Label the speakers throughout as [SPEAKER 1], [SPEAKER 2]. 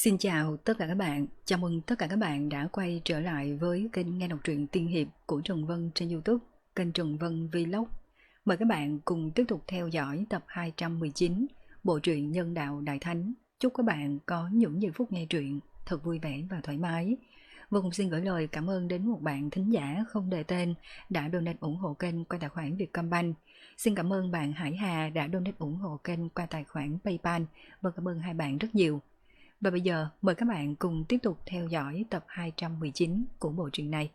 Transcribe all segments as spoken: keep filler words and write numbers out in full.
[SPEAKER 1] Xin chào tất cả các bạn, chào mừng tất cả các bạn đã quay trở lại với kênh nghe đọc truyện tiên hiệp của Trần Vân trên YouTube, kênh Trần Vân Vlog. Mời các bạn cùng tiếp tục theo dõi tập hai trăm mười chín, bộ truyện Nhân Đạo Đại Thánh. Chúc các bạn có những giây phút nghe truyện thật vui vẻ và thoải mái. Và cũng xin gửi lời cảm ơn đến một bạn thính giả không đề tên đã donate ủng hộ kênh qua tài khoản Vietcombank. Xin cảm ơn bạn Hải Hà đã donate ủng hộ kênh qua tài khoản PayPal và cảm ơn hai bạn rất nhiều. Và bây giờ mời các bạn cùng tiếp tục theo dõi tập hai trăm mười chín của bộ truyện này.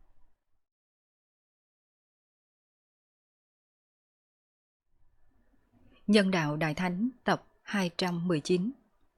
[SPEAKER 1] Nhân Đạo Đại Thánh tập hai trăm mười chín.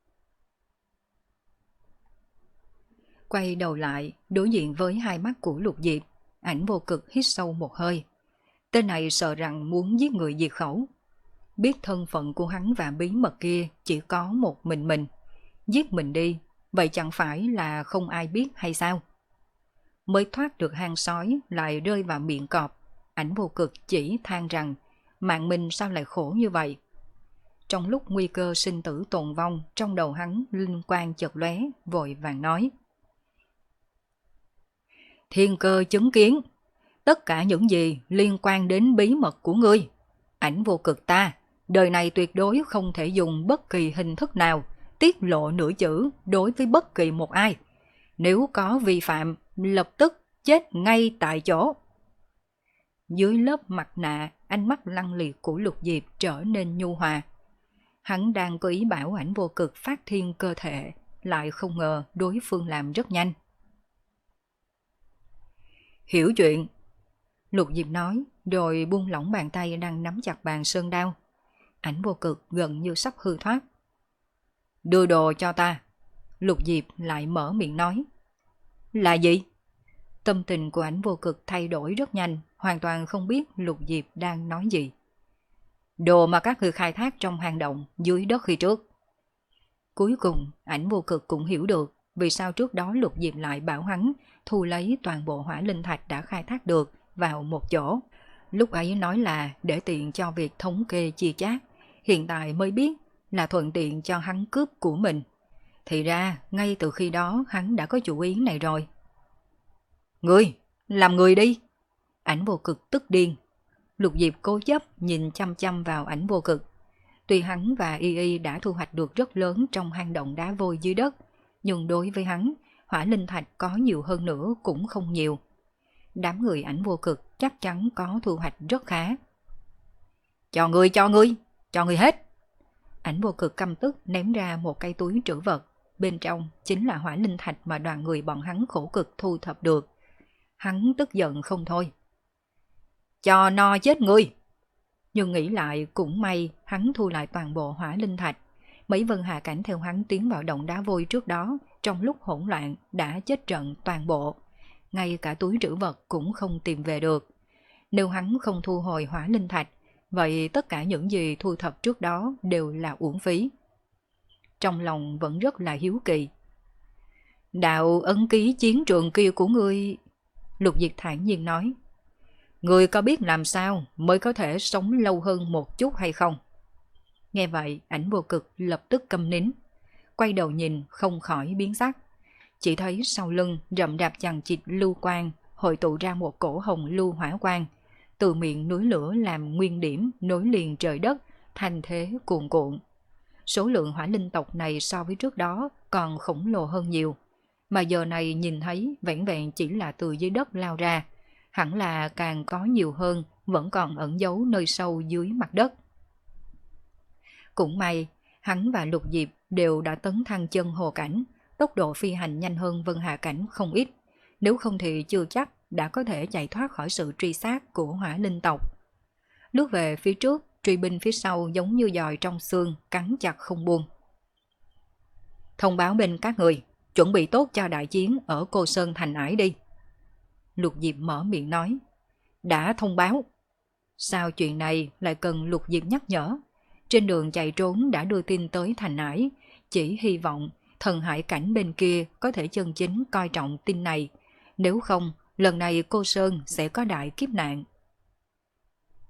[SPEAKER 1] Quay đầu lại, đối diện với hai mắt của Lục Diệp, Ảnh Vô Cực hít sâu một hơi. Tên này sợ rằng muốn giết người diệt khẩu. Biết thân phận của hắn và bí mật kia chỉ có một mình mình. Giết mình đi, vậy chẳng phải là không ai biết hay sao? Mới thoát được hang sói lại rơi vào miệng cọp, Ảnh Vô Cực chỉ than rằng mạng mình sao lại khổ như vậy. Trong lúc nguy cơ sinh tử tồn vong, trong đầu hắn linh quang chợt lóe, vội vàng nói: Thiên cơ chứng kiến, tất cả những gì liên quan đến bí mật của ngươi, Ảnh Vô Cực ta, đời này tuyệt đối không thể dùng bất kỳ hình thức nào tiết lộ nửa chữ đối với bất kỳ một ai. Nếu có vi phạm, lập tức chết ngay tại chỗ. Dưới lớp mặt nạ, ánh mắt lăng liệt của Lục Diệp trở nên nhu hòa. Hắn đang có ý bảo Ảnh Vô Cực phát thiên cơ thể, lại không ngờ đối phương làm rất nhanh. Hiểu chuyện, Lục Diệp nói, rồi buông lỏng bàn tay đang nắm chặt bàn sơn đao. Ảnh Vô Cực gần như sắp hư thoát. Đưa đồ cho ta. Lục Diệp lại mở miệng nói. Là gì? Tâm tình của Ảnh Vô Cực thay đổi rất nhanh, hoàn toàn không biết Lục Diệp đang nói gì. Đồ mà các ngươi khai thác trong hang động dưới đất khi trước. Cuối cùng Ảnh Vô Cực cũng hiểu được vì sao trước đó Lục Diệp lại bảo hắn thu lấy toàn bộ hỏa linh thạch đã khai thác được vào một chỗ. Lúc ấy nói là để tiện cho việc thống kê chia chác, hiện tại mới biết là thuận tiện cho hắn cướp của mình. Thì ra ngay từ khi đó hắn đã có chủ ý này rồi. Ngươi, làm người đi! Ảnh Vô Cực tức điên. Lục Diệp cố chấp nhìn chăm chăm vào Ảnh Vô Cực. Tuy hắn và Y Y đã thu hoạch được rất lớn trong hang động đá vôi dưới đất, nhưng đối với hắn, hỏa linh thạch có nhiều hơn nữa cũng không nhiều. Đám người Ảnh Vô Cực chắc chắn có thu hoạch rất khá. Cho ngươi, cho ngươi, cho ngươi hết! Ảnh Vô Cực căm tức ném ra một cây túi trữ vật, bên trong chính là hỏa linh thạch mà đoàn người bọn hắn khổ cực thu thập được. Hắn tức giận không thôi. Cho no chết ngươi! Nhưng nghĩ lại cũng may hắn thu lại toàn bộ hỏa linh thạch. Mấy vân hạ cảnh theo hắn tiến vào động đá vôi trước đó, trong lúc hỗn loạn đã chết trận toàn bộ. Ngay cả túi trữ vật cũng không tìm về được. Nếu hắn không thu hồi hỏa linh thạch, vậy tất cả những gì thu thập trước đó đều là uổng phí. Trong lòng vẫn rất là hiếu kỳ. Đạo ấn ký chiến trường kia của ngươi... Lục Diệp thản nhiên nói. Ngươi có biết làm sao mới có thể sống lâu hơn một chút hay không? Nghe vậy, Ảnh Vô Cực lập tức câm nín. Quay đầu nhìn không khỏi biến sắc. Chỉ thấy sau lưng rậm rạp chằng chịt lưu quang hội tụ ra một cổ hồng lưu hỏa quang. Từ miệng núi lửa làm nguyên điểm nối liền trời đất, thành thế cuồn cuộn. Số lượng hỏa linh tộc này so với trước đó còn khổng lồ hơn nhiều. Mà giờ này nhìn thấy vẻn vẹn chỉ là từ dưới đất lao ra. Hẳn là càng có nhiều hơn, vẫn còn ẩn giấu nơi sâu dưới mặt đất. Cũng may, hắn và Lục Diệp đều đã tấn thăng chân hồ cảnh, tốc độ phi hành nhanh hơn vân hà cảnh không ít. Nếu không thì chưa chắc đã có thể chạy thoát khỏi sự truy sát của hỏa linh tộc. Lướt về phía trước, truy binh phía sau giống như giòi trong xương, cắn chặt không buông. Thông báo bên các người, chuẩn bị tốt cho đại chiến ở Cô Sơn Thành Ải đi. Lục Diệp mở miệng nói. Đã thông báo. Sao chuyện này lại cần Lục Diệp nhắc nhở? Trên đường chạy trốn đã đưa tin tới Thành Ải, chỉ hy vọng thần hải cảnh bên kia có thể chân chính coi trọng tin này. Nếu không, lần này Cô Sơn sẽ có đại kiếp nạn.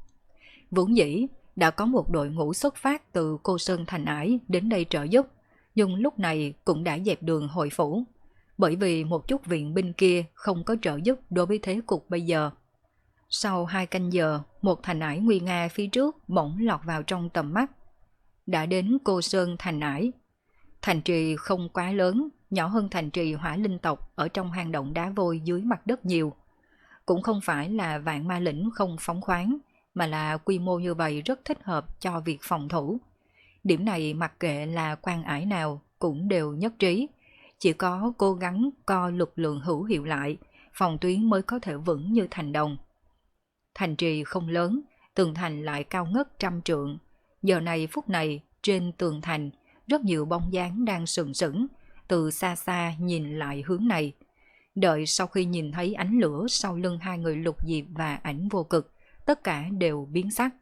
[SPEAKER 1] Vốn dĩ đã có một đội ngũ xuất phát từ Cô Sơn Thành Ải đến đây trợ giúp. nhưng lúc này cũng đã dẹp đường hồi phủ, bởi vì một chút viện binh kia không có trợ giúp đối với thế cục bây giờ. Sau hai canh giờ, một thành ải nguy nga phía trước bỗng lọt vào trong tầm mắt. Đã đến Cô Sơn thành ải. Thành trì không quá lớn, nhỏ hơn thành trì Hỏa Linh tộc ở trong hang động đá vôi dưới mặt đất nhiều. Cũng không phải là Vạn Ma Lĩnh không phóng khoáng, mà là quy mô như vậy rất thích hợp cho việc phòng thủ. Điểm này mặc kệ là quan ải nào cũng đều nhất trí, chỉ có cố gắng co lực lượng hữu hiệu lại, phòng tuyến mới có thể vững như thành đồng. Thành trì không lớn, tường thành lại cao ngất trăm trượng. Giờ này phút này, trên tường thành, rất nhiều bóng dáng đang sừng sững, từ xa xa nhìn lại hướng này. Đợi sau khi nhìn thấy ánh lửa sau lưng hai người Lục Diệp và Ảnh Vô Cực, tất cả đều biến sắc.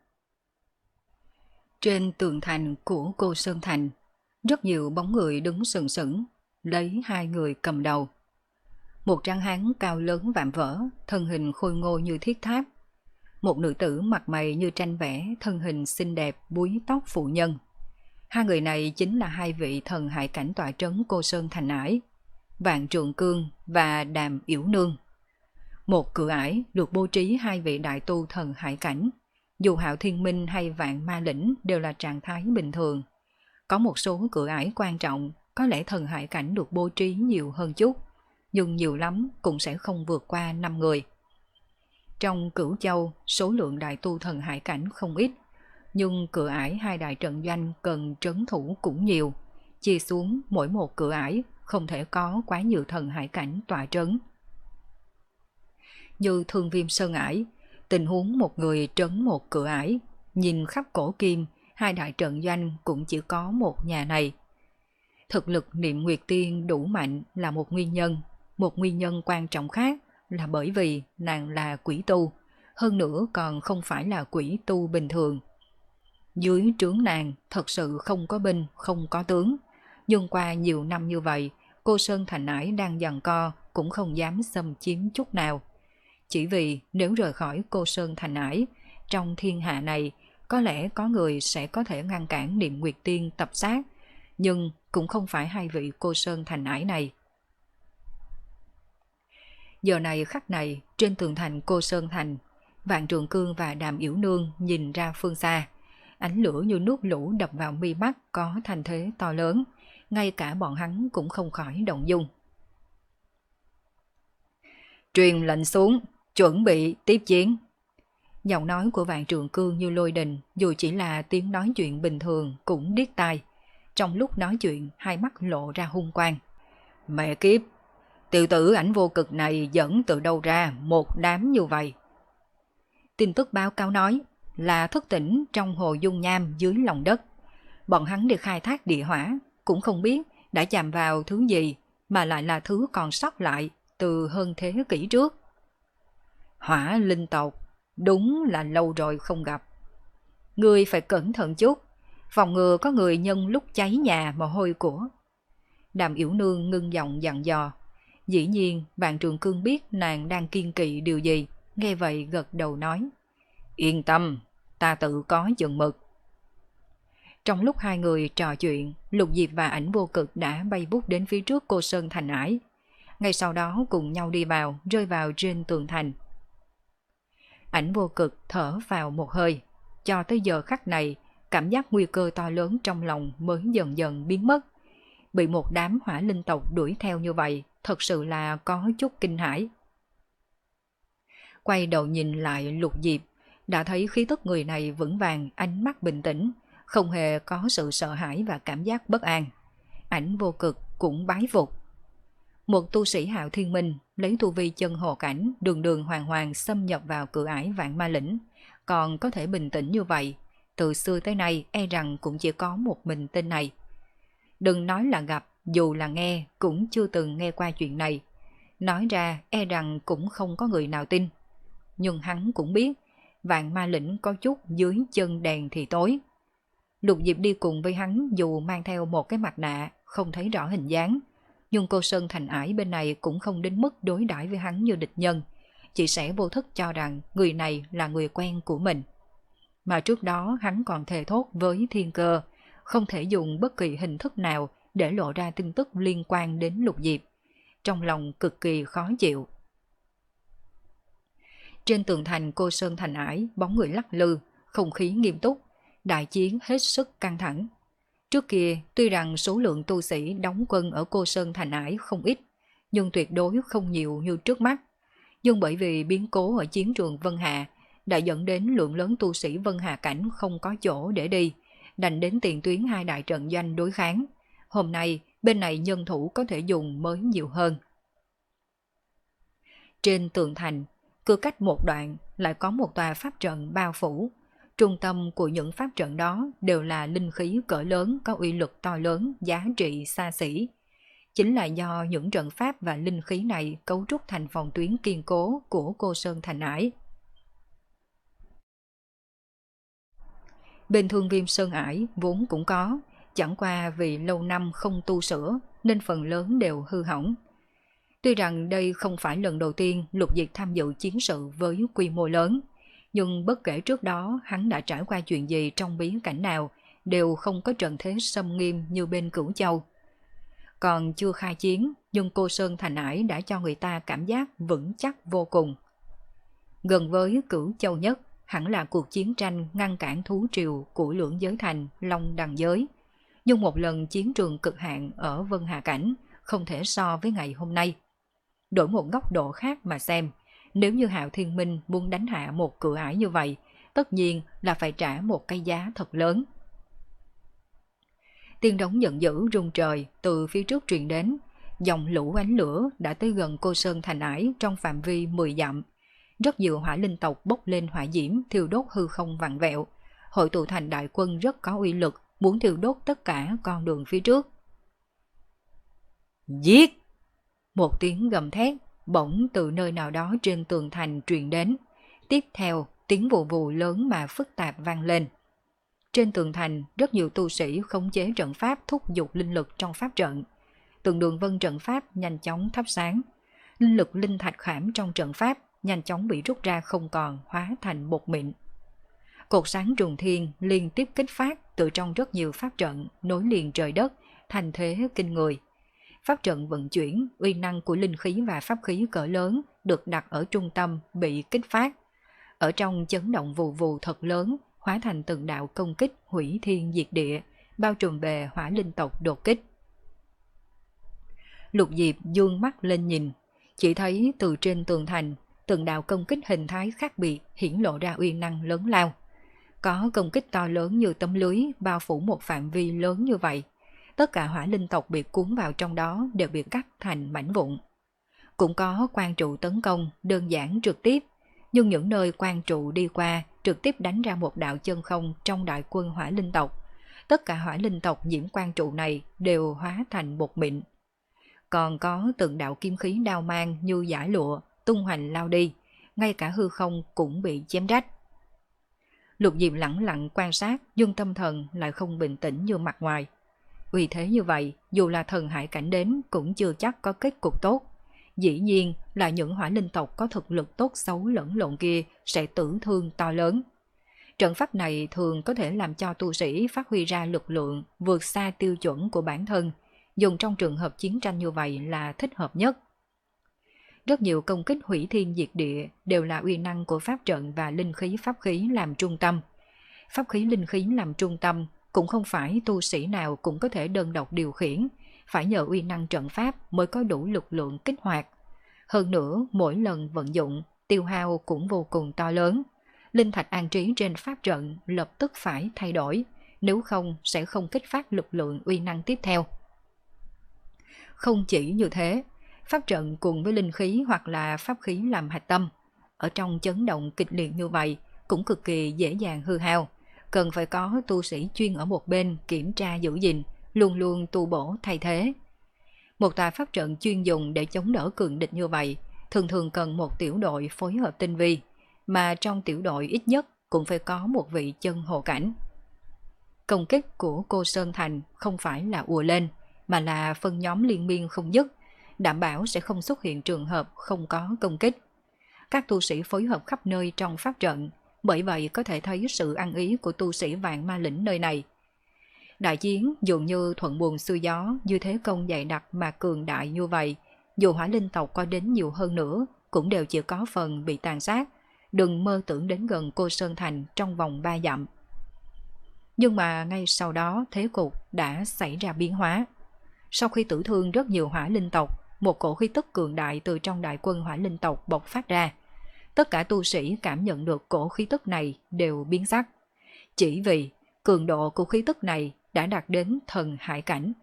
[SPEAKER 1] Trên tường thành của Cô Sơn Thành, rất nhiều bóng người đứng sừng sững, lấy hai người cầm đầu. Một tráng hán cao lớn vạm vỡ, thân hình khôi ngô như thiết tháp. Một nữ tử mặt mày như tranh vẽ, thân hình xinh đẹp, búi tóc phụ nhân. Hai người này chính là hai vị thần hải cảnh tọa trấn Cô Sơn Thành ải, Vạn Trượng Cương và Đàm Yểu Nương. Một cửa ải được bố trí hai vị đại tu thần hải cảnh. Dù Hạo Thiên Minh hay Vạn Ma Lĩnh đều là trạng thái bình thường. Có một số cửa ải quan trọng, có lẽ thần hải cảnh được bố trí nhiều hơn chút, nhưng nhiều lắm cũng sẽ không vượt qua năm người. Trong Cửu Châu, số lượng đại tu thần hải cảnh không ít, nhưng cửa ải hai đại trận doanh cần trấn thủ cũng nhiều. Chia xuống mỗi một cửa ải không thể có quá nhiều thần hải cảnh tọa trấn. Như Thương Viêm Sơn ải, tình huống một người trấn một cửa ải, nhìn khắp cổ kim, hai đại trận doanh cũng chỉ có một nhà này. Thực lực Niệm Nguyệt Tiên đủ mạnh là một nguyên nhân, một nguyên nhân quan trọng khác là bởi vì nàng là quỷ tu, hơn nữa còn không phải là quỷ tu bình thường. Dưới trướng nàng thật sự không có binh, không có tướng, nhưng qua nhiều năm như vậy, Cô Sơn Thành ải đang giằng co cũng không dám xâm chiếm chút nào. Chỉ vì nếu rời khỏi Cô Sơn Thành ải, trong thiên hạ này có lẽ có người sẽ có thể ngăn cản Niệm Nguyệt Tiên tập sát, nhưng cũng không phải hai vị Cô Sơn Thành ải này. Giờ này khắc này, trên tường thành Cô Sơn Thành, Vạn Trượng Cương và Đàm Yểu Nương nhìn ra phương xa. Ánh lửa như nước lũ đập vào mi mắt có thành thế to lớn, ngay cả bọn hắn cũng không khỏi động dung. Truyền lệnh xuống, chuẩn bị tiếp chiến. Giọng nói của Vạn Trượng Cương như lôi đình, dù chỉ là tiếng nói chuyện bình thường cũng điếc tai. Trong lúc nói chuyện, hai mắt lộ ra hung quang. Mẹ kiếp, tiểu tử Ảnh Vô Cực này dẫn từ đâu ra một đám như vậy? Tin tức báo cáo nói là thức tỉnh trong hồ dung nham dưới lòng đất. Bọn hắn đi khai thác địa hỏa, cũng không biết đã chạm vào thứ gì mà lại là thứ còn sót lại từ hơn thế kỷ trước. Hỏa linh tộc, đúng là lâu rồi không gặp. Ngươi phải cẩn thận chút, phòng ngừa có người nhân lúc cháy nhà mà hôi của. Đàm Yểu Nương ngưng giọng dặn dò. Dĩ nhiên Vạn Trượng Cương biết nàng đang kiên kỵ điều gì, nghe vậy gật đầu nói. Yên tâm, ta tự có chừng mực. Trong lúc hai người trò chuyện, Lục Diệp và Ảnh Vô Cực đã bay vút đến phía trước Cô Sơn Thành ải. Ngay sau đó cùng nhau đi vào, rơi vào trên tường thành. Ảnh Vô Cực thở vào một hơi. Cho tới giờ khắc này, cảm giác nguy cơ to lớn trong lòng mới dần dần biến mất. Bị một đám hỏa linh tộc đuổi theo như vậy, thật sự là có chút kinh hãi. Quay đầu nhìn lại Lục Diệp, đã thấy khí tức người này vững vàng, ánh mắt bình tĩnh, không hề có sự sợ hãi và cảm giác bất an. Ảnh Vô Cực cũng bái phục. Một tu sĩ Hạo Thiên Minh lấy tu vi chân hồ cảnh đường đường hoàng hoàng xâm nhập vào cửa ải Vạn Ma Lĩnh, còn có thể bình tĩnh như vậy, từ xưa tới nay e rằng cũng chỉ có một mình tên này. Đừng nói là gặp, dù là nghe cũng chưa từng nghe qua chuyện này. Nói ra e rằng cũng không có người nào tin. Nhưng hắn cũng biết Vạn Ma Lĩnh có chút dưới chân đèn thì tối. Lục Diệp đi cùng với hắn dù mang theo một cái mặt nạ, không thấy rõ hình dáng, nhưng Cô Sơn Thành ải bên này cũng không đến mức đối đãi với hắn như địch nhân, chỉ sẽ vô thức cho rằng người này là người quen của mình. Mà trước đó hắn còn thề thốt với Thiên Cơ, không thể dùng bất kỳ hình thức nào để lộ ra tin tức liên quan đến Lục Diệp. Trong lòng cực kỳ khó chịu. Trên tường thành Cô Sơn Thành Ải, bóng người lắc lư, không khí nghiêm túc, đại chiến hết sức căng thẳng. Trước kia, tuy rằng số lượng tu sĩ đóng quân ở Cô Sơn Thành Ải không ít, nhưng tuyệt đối không nhiều như trước mắt. Nhưng bởi vì biến cố ở chiến trường Vân Hà đã dẫn đến lượng lớn tu sĩ Vân Hà cảnh không có chỗ để đi, đành đến tiền tuyến hai đại trận doanh đối kháng. Hôm nay, bên này nhân thủ có thể dùng mới nhiều hơn. Trên tường thành, cứ cách một đoạn lại có một tòa pháp trận bao phủ. Trung tâm của những pháp trận đó đều là linh khí cỡ lớn có uy lực to lớn, giá trị xa xỉ. Chính là do những trận pháp và linh khí này cấu trúc thành phòng tuyến kiên cố của Cô Sơn Thành Ải. Bên Thương Viêm Sơn Ải vốn cũng có, chẳng qua vì lâu năm không tu sửa nên phần lớn đều hư hỏng. Tuy rằng đây không phải lần đầu tiên Lục Diệp tham dự chiến sự với quy mô lớn, nhưng bất kể trước đó hắn đã trải qua chuyện gì trong bí cảnh nào, đều không có trận thế xâm nghiêm như bên Cửu Châu. Còn chưa khai chiến, nhưng Cô Sơn Thành Ải đã cho người ta cảm giác vững chắc vô cùng. Gần với Cửu Châu nhất, hẳn là cuộc chiến tranh ngăn cản thú triều của lưỡng giới thành Long Đằng giới. Nhưng một lần chiến trường cực hạn ở Vân Hà Cảnh không thể so với ngày hôm nay. Đổi một góc độ khác mà xem, nếu như Hạo Thiên Minh muốn đánh hạ một cửa ải như vậy, tất nhiên là phải trả một cái giá thật lớn. Tiếng đống giận dữ rung trời từ phía trước truyền đến, dòng lũ ánh lửa đã tới gần Cô Sơn Thành Ải trong phạm vi mười dặm. Rất nhiều hỏa linh tộc bốc lên hỏa diễm thiêu đốt hư không vặn vẹo, hội tụ thành đại quân rất có uy lực, muốn thiêu đốt tất cả con đường phía trước. Giết! Một tiếng gầm thét bỗng từ nơi nào đó trên tường thành truyền đến. Tiếp theo, tiếng vù vù lớn mà phức tạp vang lên. Trên tường thành, rất nhiều tu sĩ khống chế trận pháp thúc giục linh lực trong pháp trận. Từng đường vân trận pháp nhanh chóng thắp sáng. Linh lực linh thạch khảm trong trận pháp nhanh chóng bị rút ra không còn, hóa thành bột mịn. Cột sáng trùng thiên liên tiếp kích phát từ trong rất nhiều pháp trận nối liền trời đất, thành thế kinh người. Pháp trận vận chuyển, uy năng của linh khí và pháp khí cỡ lớn được đặt ở trung tâm bị kích phát. Ở trong chấn động vù vù thật lớn, hóa thành từng đạo công kích hủy thiên diệt địa, bao trùm về hỏa linh tộc đột kích. Lục Diệp dương mắt lên nhìn, chỉ thấy từ trên tường thành, từng đạo công kích hình thái khác biệt hiển lộ ra uy năng lớn lao. Có công kích to lớn như tấm lưới bao phủ một phạm vi lớn như vậy. Tất cả hỏa linh tộc bị cuốn vào trong đó đều bị cắt thành mảnh vụn. Cũng có quan trụ tấn công đơn giản trực tiếp, nhưng những nơi quan trụ đi qua trực tiếp đánh ra một đạo chân không trong đại quân hỏa linh tộc. Tất cả hỏa linh tộc nhiễm quan trụ này đều hóa thành bột mịn. Còn có từng đạo kim khí đao mang như giải lụa, tung hoành lao đi, ngay cả hư không cũng bị chém rách. Lục Diệp lẳng lặng quan sát, nhưng tâm thần lại không bình tĩnh như mặt ngoài. Vì thế như vậy, dù là thần hải cảnh đến cũng chưa chắc có kết cục tốt. Dĩ nhiên là những hỏa linh tộc có thực lực tốt xấu lẫn lộn kia sẽ tử thương to lớn. Trận pháp này thường có thể làm cho tu sĩ phát huy ra lực lượng vượt xa tiêu chuẩn của bản thân. Dùng trong trường hợp chiến tranh như vậy là thích hợp nhất. Rất nhiều công kích hủy thiên diệt địa đều là uy năng của pháp trận và linh khí pháp khí làm trung tâm. Pháp khí linh khí làm trung tâm cũng không phải tu sĩ nào cũng có thể đơn độc điều khiển, phải nhờ uy năng trận pháp mới có đủ lực lượng kích hoạt. Hơn nữa, mỗi lần vận dụng, tiêu hao cũng vô cùng to lớn. Linh thạch an trí trên pháp trận lập tức phải thay đổi, nếu không sẽ không kích phát lực lượng uy năng tiếp theo. Không chỉ như thế, pháp trận cùng với linh khí hoặc là pháp khí làm hạch tâm, ở trong chấn động kịch liệt như vậy cũng cực kỳ dễ dàng hư hao, cần phải có tu sĩ chuyên ở một bên kiểm tra giữ gìn, luôn luôn tu bổ thay thế. Một tòa pháp trận chuyên dùng để chống đỡ cường địch như vậy, thường thường cần một tiểu đội phối hợp tinh vi, mà trong tiểu đội ít nhất cũng phải có một vị chân hộ cảnh. Công kích của Cô Sơn Thành không phải là ùa lên, mà là phân nhóm liên miên không dứt, đảm bảo sẽ không xuất hiện trường hợp không có công kích. Các tu sĩ phối hợp khắp nơi trong pháp trận, bởi vậy có thể thấy sự ăn ý của tu sĩ Vạn Ma Lĩnh nơi này. Đại chiến dường như thuận buồm xuôi gió, như thế công dày đặc mà cường đại như vậy, dù hỏa linh tộc có đến nhiều hơn nữa, cũng đều chỉ có phần bị tàn sát. Đừng mơ tưởng đến gần Cô Sơn Thành trong vòng ba dặm. Nhưng mà ngay sau đó thế cục đã xảy ra biến hóa. Sau khi tử thương rất nhiều hỏa linh tộc, một cổ khí tức cường đại từ trong đại quân hỏa linh tộc bộc phát ra. Tất cả tu sĩ cảm nhận được cổ khí tức này đều biến sắc. Chỉ vì cường độ của khí tức này đã đạt đến thần hải cảnh.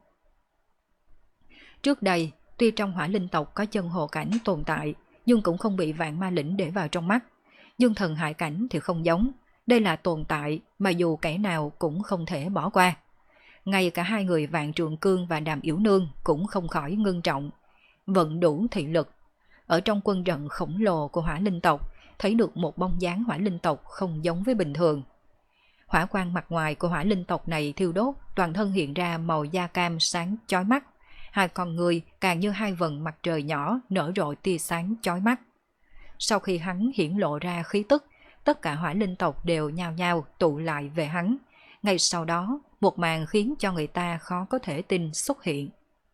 [SPEAKER 1] Trước đây, tuy trong hỏa linh tộc có chân hồ cảnh tồn tại, nhưng cũng không bị vạn ma lĩnh để vào trong mắt. Nhưng thần hải cảnh thì không giống. Đây là tồn tại mà dù kẻ nào cũng không thể bỏ qua. Ngay cả hai người Vạn Trượng Cương và Đàm Yểu Nương cũng không khỏi ngưng trọng. Vận đủ thị lực. Ở trong quân trận khổng lồ của hỏa linh tộc, thấy được một bóng dáng hỏa linh tộc không giống với bình thường. Hỏa quang mặt ngoài của hỏa linh tộc này thiêu đốt, toàn thân hiện ra màu da cam sáng chói mắt. Hai con người càng như hai vầng mặt trời nhỏ nở rộ tia sáng chói mắt. Sau khi hắn hiển lộ ra khí tức, tất cả hỏa linh tộc đều nhao nhao tụ lại về hắn. Ngay sau đó, một màn khiến cho người ta khó có thể tin xuất hiện.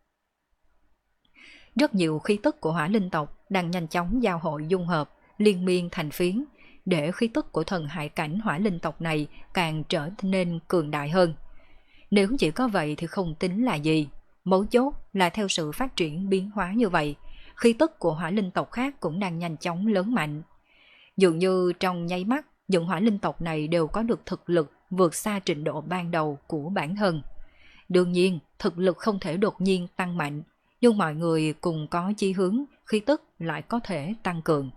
[SPEAKER 1] Rất nhiều khí tức của hỏa linh tộc đang nhanh chóng giao hội dung hợp, liên miên thành phiến, để khí tức của thần hải cảnh hỏa linh tộc này càng trở nên cường đại hơn. Nếu chỉ có vậy thì không tính là gì. Mấu chốt là theo sự phát triển biến hóa như vậy, khí tức của hỏa linh tộc khác cũng đang nhanh chóng lớn mạnh. Dường như trong nháy mắt, những hỏa linh tộc này đều có được thực lực vượt xa trình độ ban đầu của bản thân. Đương nhiên, thực lực không thể đột nhiên tăng mạnh, nhưng mọi người cùng có chí hướng, khí tức lại có thể tăng cường.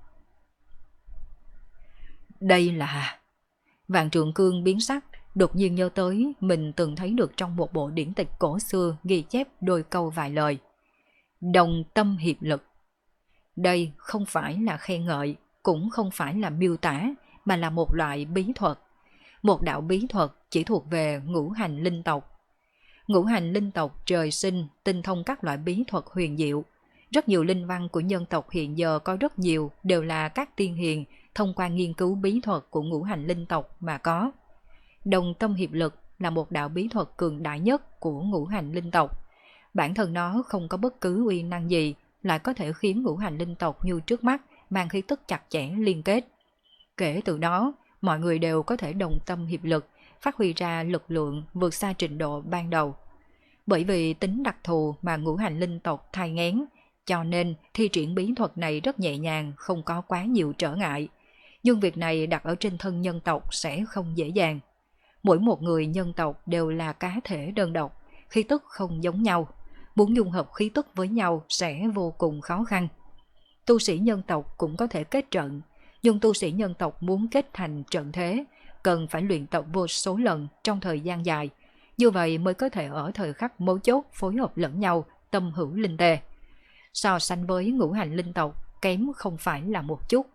[SPEAKER 1] Đây là... Vạn Trượng Cương biến sắc, đột nhiên nhớ tới mình từng thấy được trong một bộ điển tịch cổ xưa ghi chép đôi câu vài lời. Đồng tâm hiệp lực. Đây không phải là khen ngợi, cũng không phải là miêu tả, mà là một loại bí thuật. Một đạo bí thuật chỉ thuộc về ngũ hành linh tộc. Ngũ hành linh tộc trời sinh tinh thông các loại bí thuật huyền diệu. Rất nhiều linh văn của nhân tộc hiện giờ có rất nhiều đều là các tiên hiền thông qua nghiên cứu bí thuật của ngũ hành linh tộc mà có. Đồng tâm hiệp lực là một đạo bí thuật cường đại nhất của ngũ hành linh tộc. Bản thân nó không có bất cứ uy năng gì, lại có thể khiến ngũ hành linh tộc như trước mắt mang khí tức chặt chẽ liên kết. Kể từ đó, mọi người đều có thể đồng tâm hiệp lực, phát huy ra lực lượng vượt xa trình độ ban đầu. Bởi vì tính đặc thù mà ngũ hành linh tộc thai nghén, cho nên thi triển bí thuật này rất nhẹ nhàng, không có quá nhiều trở ngại. Nhưng việc này đặt ở trên thân nhân tộc sẽ không dễ dàng. Mỗi một người nhân tộc đều là cá thể đơn độc, khí tức không giống nhau. Muốn dung hợp khí tức với nhau sẽ vô cùng khó khăn. Tu sĩ nhân tộc cũng có thể kết trận, nhưng tu sĩ nhân tộc muốn kết thành trận thế, cần phải luyện tập vô số lần trong thời gian dài. Như vậy mới có thể ở thời khắc mấu chốt phối hợp lẫn nhau, tâm hữu linh tê. So sánh với ngũ hành linh tộc, kém không phải là một chút.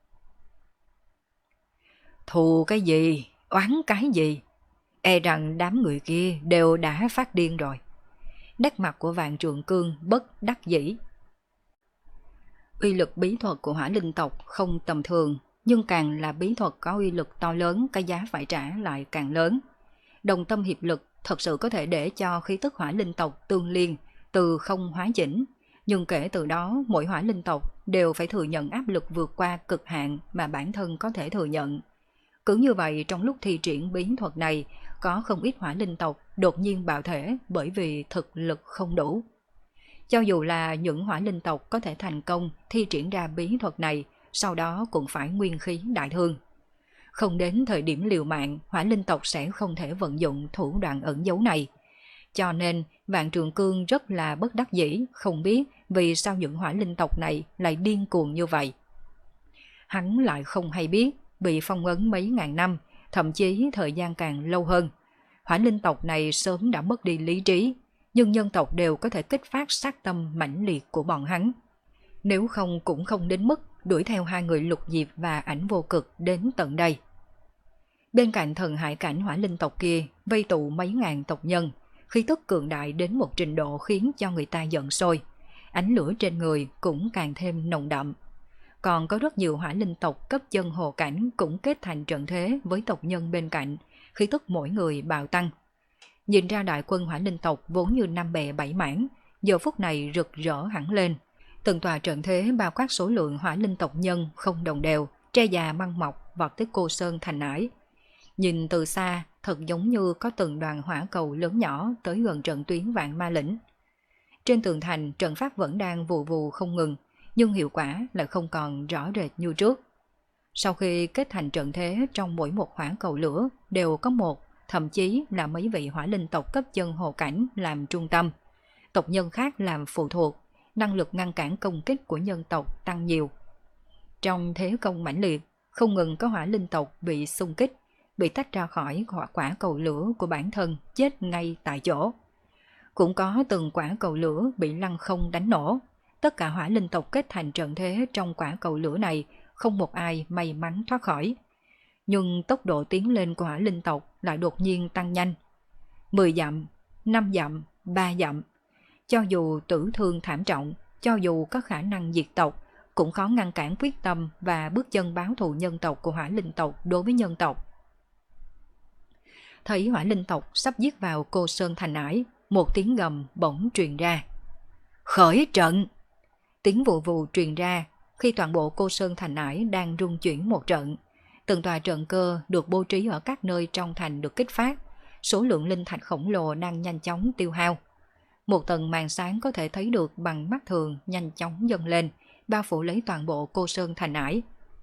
[SPEAKER 1] Thù cái gì, oán cái gì, e rằng đám người kia đều đã phát điên rồi. Nét mặt của Vạn Trượng Cương bất đắc dĩ. Uy lực bí thuật của hỏa linh tộc không tầm thường, nhưng càng là bí thuật có uy lực to lớn, cái giá phải trả lại càng lớn. Đồng tâm hiệp lực thật sự có thể để cho khí tức hỏa linh tộc tương liên, từ không hóa chỉnh. Nhưng kể từ đó, mỗi hỏa linh tộc đều phải thừa nhận áp lực vượt qua cực hạn mà bản thân có thể thừa nhận. Cứ như vậy, trong lúc thi triển bí thuật này, có không ít hỏa linh tộc đột nhiên bạo thể bởi vì thực lực không đủ. Cho dù là những hỏa linh tộc có thể thành công thi triển ra bí thuật này, sau đó cũng phải nguyên khí đại thương. Không đến thời điểm liều mạng, hỏa linh tộc sẽ không thể vận dụng thủ đoạn ẩn giấu này. Cho nên, Vạn Trượng Cương rất là bất đắc dĩ, không biết vì sao những hỏa linh tộc này lại điên cuồng như vậy. Hắn lại không hay biết, bị phong ấn mấy ngàn năm, thậm chí thời gian càng lâu hơn. Hỏa linh tộc này sớm đã mất đi lý trí, nhưng nhân tộc đều có thể kích phát sát tâm mãnh liệt của bọn hắn. Nếu không cũng không đến mức đuổi theo hai người Lục Diệp và Ảnh Vô Cực đến tận đây. Bên cạnh thần hải cảnh hỏa linh tộc kia vây tụ mấy ngàn tộc nhân, khí tức cường đại đến một trình độ khiến cho người ta giận sôi. Ánh lửa trên người cũng càng thêm nồng đậm. Còn có rất nhiều hỏa linh tộc cấp chân hồ cảnh cũng kết thành trận thế với tộc nhân bên cạnh, khí tức mỗi người bạo tăng. Nhìn ra đại quân hỏa linh tộc vốn như năm bè bảy mảng, giờ phút này rực rỡ hẳn lên. Từng tòa trận thế bao quát số lượng hỏa linh tộc nhân không đồng đều, tre già măng mọc vọt tới Cô Sơn Thành Ải. Nhìn từ xa, thật giống như có từng đoàn hỏa cầu lớn nhỏ tới gần trận tuyến Vạn Ma Lĩnh. Trên tường thành, trận pháp vẫn đang vù vù không ngừng, nhưng hiệu quả lại không còn rõ rệt như trước. Sau khi kết thành trận thế, trong mỗi một hỏa cầu lửa đều có một, thậm chí là mấy vị hỏa linh tộc cấp chân hồ cảnh làm trung tâm, tộc nhân khác làm phụ thuộc, năng lực ngăn cản công kích của nhân tộc tăng nhiều. Trong thế công mãnh liệt, không ngừng có hỏa linh tộc bị xung kích, bị tách ra khỏi quả, quả cầu lửa của bản thân, chết ngay tại chỗ. Cũng có từng quả cầu lửa bị lăng không đánh nổ. Tất cả hỏa linh tộc kết thành trận thế trong quả cầu lửa này, không một ai may mắn thoát khỏi. Nhưng tốc độ tiến lên của hỏa linh tộc lại đột nhiên tăng nhanh. mười dặm, năm dặm, ba dặm. Cho dù tử thương thảm trọng, cho dù có khả năng diệt tộc, cũng khó ngăn cản quyết tâm và bước chân báo thù nhân tộc của hỏa linh tộc đối với nhân tộc. Thấy hỏa linh tộc sắp giết vào Cô Sơn Thành Ải, một tiếng gầm bỗng truyền ra. Khởi trận! Tiếng vù vù truyền ra khi toàn bộ Cô Sơn Thành Ải đang rung chuyển một trận. Từng tòa trận cơ được bố trí ở các nơi trong thành được kích phát, số lượng linh thạch khổng lồ đang nhanh chóng tiêu hao. Một tầng màn sáng có thể thấy được bằng mắt thường nhanh chóng dâng lên, bao phủ lấy toàn bộ Cô Sơn Thành Ải.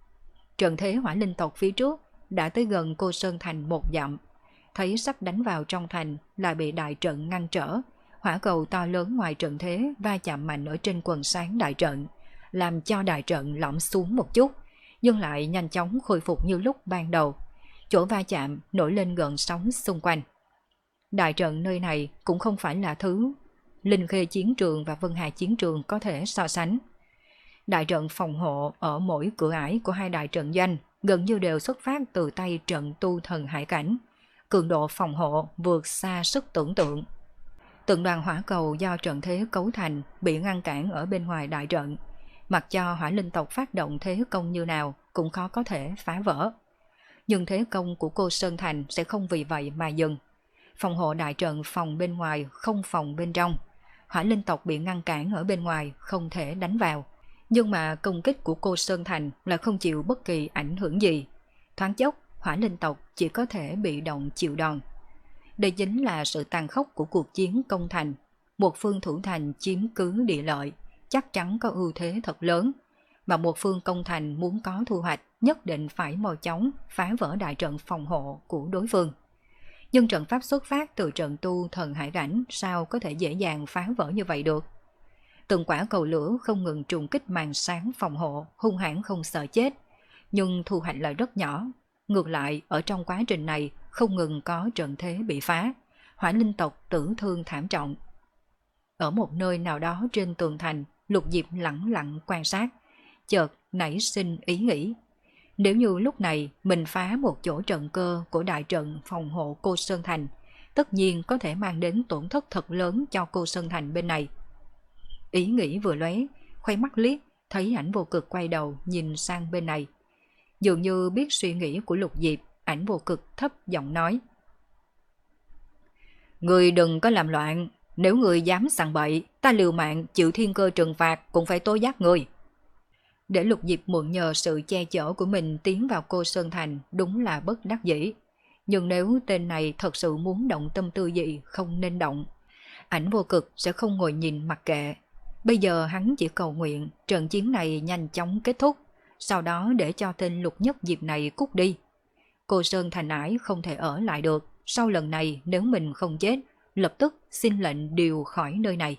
[SPEAKER 1] Trận thế hỏa linh tộc phía trước đã tới gần Cô Sơn Thành một dặm. Thấy sắp đánh vào trong thành lại bị đại trận ngăn trở, hỏa cầu to lớn ngoài trận thế va chạm mạnh ở trên quần sáng đại trận, làm cho đại trận lõm xuống một chút, nhưng lại nhanh chóng khôi phục như lúc ban đầu. Chỗ va chạm nổi lên gợn sóng xung quanh. Đại trận nơi này cũng không phải là thứ Linh Khê chiến trường và Vân Hà chiến trường có thể so sánh. Đại trận phòng hộ ở mỗi cửa ải của hai đại trận doanh gần như đều xuất phát từ tay trận tu thần hải cảnh. Cường độ phòng hộ vượt xa sức tưởng tượng. Từng đoàn hỏa cầu do trận thế cấu thành bị ngăn cản ở bên ngoài đại trận. Mặc cho hỏa linh tộc phát động thế công như nào cũng khó có thể phá vỡ. Nhưng thế công của Cô Sơn Thành sẽ không vì vậy mà dừng. Phòng hộ đại trận phòng bên ngoài không phòng bên trong. Hỏa linh tộc bị ngăn cản ở bên ngoài không thể đánh vào. Nhưng mà công kích của Cô Sơn Thành là không chịu bất kỳ ảnh hưởng gì. Thoáng chốc, hỏa linh tộc chỉ có thể bị động chịu đòn. Đây chính là sự tàn khốc của cuộc chiến công thành. Một phương thủ thành chiếm cứ địa lợi, chắc chắn có ưu thế thật lớn. Mà một phương công thành muốn có thu hoạch nhất định phải mau chóng phá vỡ đại trận phòng hộ của đối phương. Nhưng trận pháp xuất phát từ trận tu thần hải cảnh sao có thể dễ dàng phá vỡ như vậy được. Từng quả cầu lửa không ngừng trùng kích màn sáng phòng hộ, hung hãn không sợ chết. Nhưng thu hoạch lại rất nhỏ. Ngược lại, ở trong quá trình này không ngừng có trận thế bị phá, hỏa linh tộc tử thương thảm trọng. Ở một nơi nào đó trên tường thành, Lục Diệp lẳng lặng quan sát, chợt nảy sinh ý nghĩ. Nếu như lúc này mình phá một chỗ trận cơ của đại trận phòng hộ Cô Sơn Thành, tất nhiên có thể mang đến tổn thất thật lớn cho Cô Sơn Thành bên này. Ý nghĩ vừa lóe, khoe mắt liếc, thấy ảnh vô cực quay đầu nhìn sang bên này. Dường như biết suy nghĩ của Lục Diệp, ảnh vô cực thấp giọng nói. Người đừng có làm loạn, nếu người dám sằng bậy, ta liều mạng chịu thiên cơ trừng phạt cũng phải tố giác người. Để Lục Diệp mượn nhờ sự che chở của mình tiến vào Cô Sơn Thành đúng là bất đắc dĩ. Nhưng nếu tên này thật sự muốn động tâm tư gì không nên động. Ảnh vô cực sẽ không ngồi nhìn mặc kệ. Bây giờ hắn chỉ cầu nguyện trận chiến này nhanh chóng kết thúc, sau đó để cho tên Lục Nhất Diệp này cút đi. Cô Sơn Thành Ải không thể ở lại được, sau lần này nếu mình không chết, lập tức xin lệnh điều khỏi nơi này.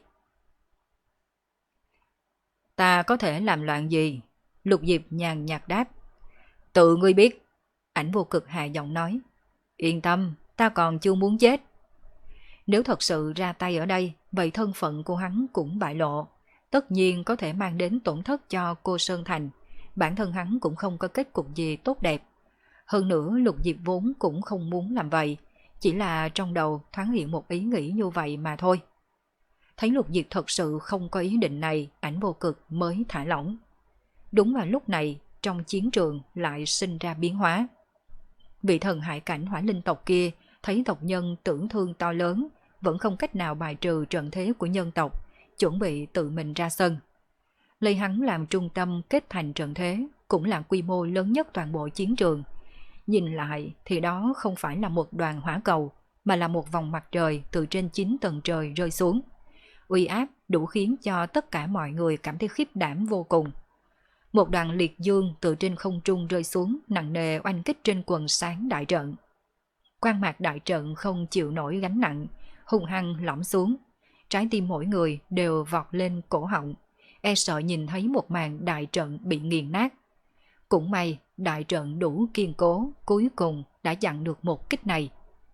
[SPEAKER 1] Ta có thể làm loạn gì? Lục Diệp nhàn nhạt đáp. Tự ngươi biết. Ảnh vô cực hạ giọng nói. Yên tâm, ta còn chưa muốn chết. Nếu thật sự ra tay ở đây, vậy thân phận của hắn cũng bại lộ. Tất nhiên có thể mang đến tổn thất cho Cô Sơn Thành. Bản thân hắn cũng không có kết cục gì tốt đẹp. Hơn nữa Lục Diệp vốn cũng không muốn làm vậy, chỉ là trong đầu thoáng hiện một ý nghĩ như vậy mà thôi. Thấy Lục Diệp thật sự không có ý định này, ảnh vô cực mới thả lỏng. Đúng vào lúc này, trong chiến trường lại sinh ra biến hóa. Vị thần hải cảnh hỏa linh tộc kia thấy tộc nhân tử thương to lớn, vẫn không cách nào bài trừ trận thế của nhân tộc, chuẩn bị tự mình ra sân. Lấy hắn làm trung tâm kết thành trận thế, cũng là quy mô lớn nhất toàn bộ chiến trường. Nhìn lại thì đó không phải là một đoàn hỏa cầu, mà là một vòng mặt trời từ trên chín tầng trời rơi xuống. Uy áp đủ khiến cho tất cả mọi người cảm thấy khiếp đảm vô cùng. Một đoàn liệt dương từ trên không trung rơi xuống, nặng nề oanh kích trên quần sáng đại trận. Quan mạc đại trận không chịu nổi gánh nặng, hung hăng lõm xuống. Trái tim mỗi người đều vọt lên cổ họng, e sợ nhìn thấy một màn đại trận bị nghiền nát. Cũng may đại trận đủ kiên cố, cuối cùng đã chặn được một kích này.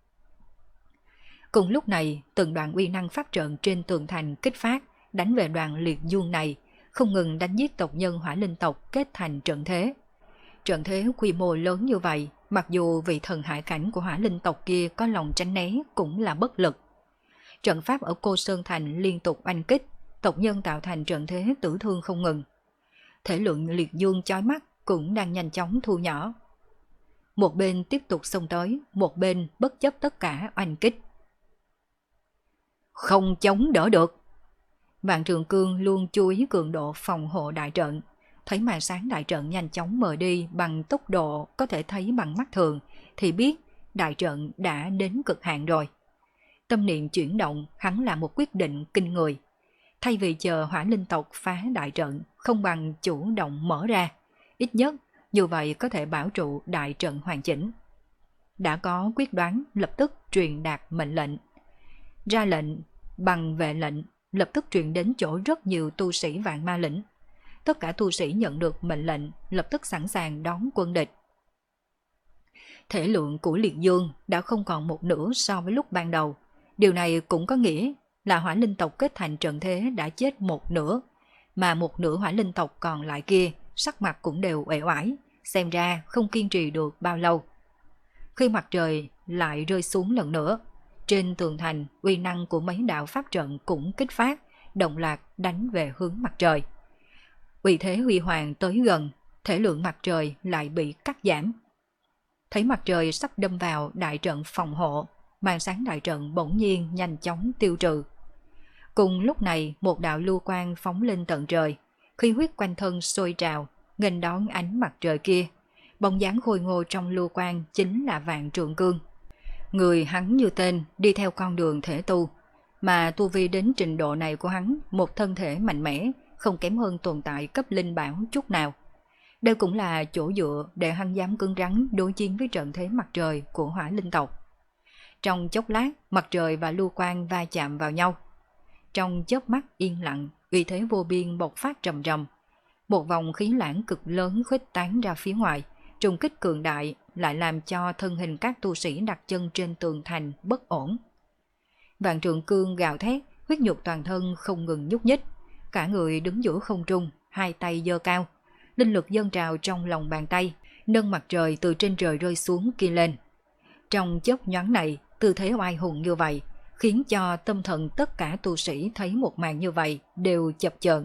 [SPEAKER 1] Cùng lúc này, từng đoàn uy năng pháp trận trên tường thành kích phát, đánh về đoàn liệt dương này, không ngừng đánh giết tộc nhân hỏa linh tộc kết thành trận thế. Trận thế quy mô lớn như vậy, mặc dù vị thần hải cảnh của hỏa linh tộc kia có lòng tránh né cũng là bất lực. Trận pháp ở Cô Sơn Thành liên tục oanh kích, tộc nhân tạo thành trận thế tử thương không ngừng. Thể lượng liệt dương chói mắt cũng đang nhanh chóng thu nhỏ. Một bên tiếp tục xông tới, một bên bất chấp tất cả oanh kích. Không chống đỡ được. Vạn Trường Cương luôn chú ý cường độ phòng hộ đại trận, thấy màn sáng đại trận nhanh chóng mờ đi bằng tốc độ có thể thấy bằng mắt thường, thì biết đại trận đã đến cực hạn rồi. Tâm niệm chuyển động, hắn là một quyết định kinh người. Thay vì chờ hỏa linh tộc phá đại trận, không bằng chủ động mở ra. Ít nhất, như vậy có thể bảo trụ đại trận hoàn chỉnh. Đã có quyết đoán, lập tức truyền đạt mệnh lệnh. Ra lệnh, bằng vệ lệnh, lập tức truyền đến chỗ rất nhiều tu sĩ vạn ma lĩnh. Tất cả tu sĩ nhận được mệnh lệnh, lập tức sẵn sàng đón quân địch. Thể lượng của liệt dương đã không còn một nửa so với lúc ban đầu. Điều này cũng có nghĩa là hỏa linh tộc kết thành trận thế đã chết một nửa, mà một nửa hỏa linh tộc còn lại kia sắc mặt cũng đều uể oải, xem ra không kiên trì được bao lâu. Khi mặt trời lại rơi xuống lần nữa, trên tường thành uy năng của mấy đạo pháp trận cũng kích phát, đồng loạt đánh về hướng mặt trời. Uy thế huy hoàng tới gần, thể lượng mặt trời lại bị cắt giảm. Thấy mặt trời sắp đâm vào đại trận phòng hộ, màn sáng đại trận bỗng nhiên nhanh chóng tiêu trừ. Cùng lúc này một đạo lưu quang phóng lên tận trời, khí huyết quanh thân sôi trào, nghênh đón ánh mặt trời kia. Bóng dáng khôi ngô trong lưu quang chính là Vạn Trường Cương. Người hắn như tên, đi theo con đường thể tu, mà tu vi đến trình độ này của hắn, một thân thể mạnh mẽ, không kém hơn tồn tại cấp linh bảo chút nào. Đây cũng là chỗ dựa để hắn dám cứng rắn đối chiến với trận thế mặt trời của hỏa linh tộc. Trong chốc lát, mặt trời và lưu quang va chạm vào nhau. Trong chớp mắt yên lặng, uy thế vô biên bộc phát trầm trầm. Một vòng khí lãng cực lớn khuếch tán ra phía ngoài, trùng kích cường đại lại làm cho thân hình các tu sĩ đặt chân trên tường thành bất ổn. Vạn Trường Cương gào thét, huyết nhục toàn thân không ngừng nhúc nhích, cả người đứng giữa không trung, hai tay giơ cao, linh lực dâng trào trong lòng bàn tay, nâng mặt trời từ trên trời rơi xuống kia lên. Trong chớp nhoáng này, tư thế oai hùng như vậy, khiến cho tâm thần tất cả tu sĩ thấy một màn như vậy đều chập chờn.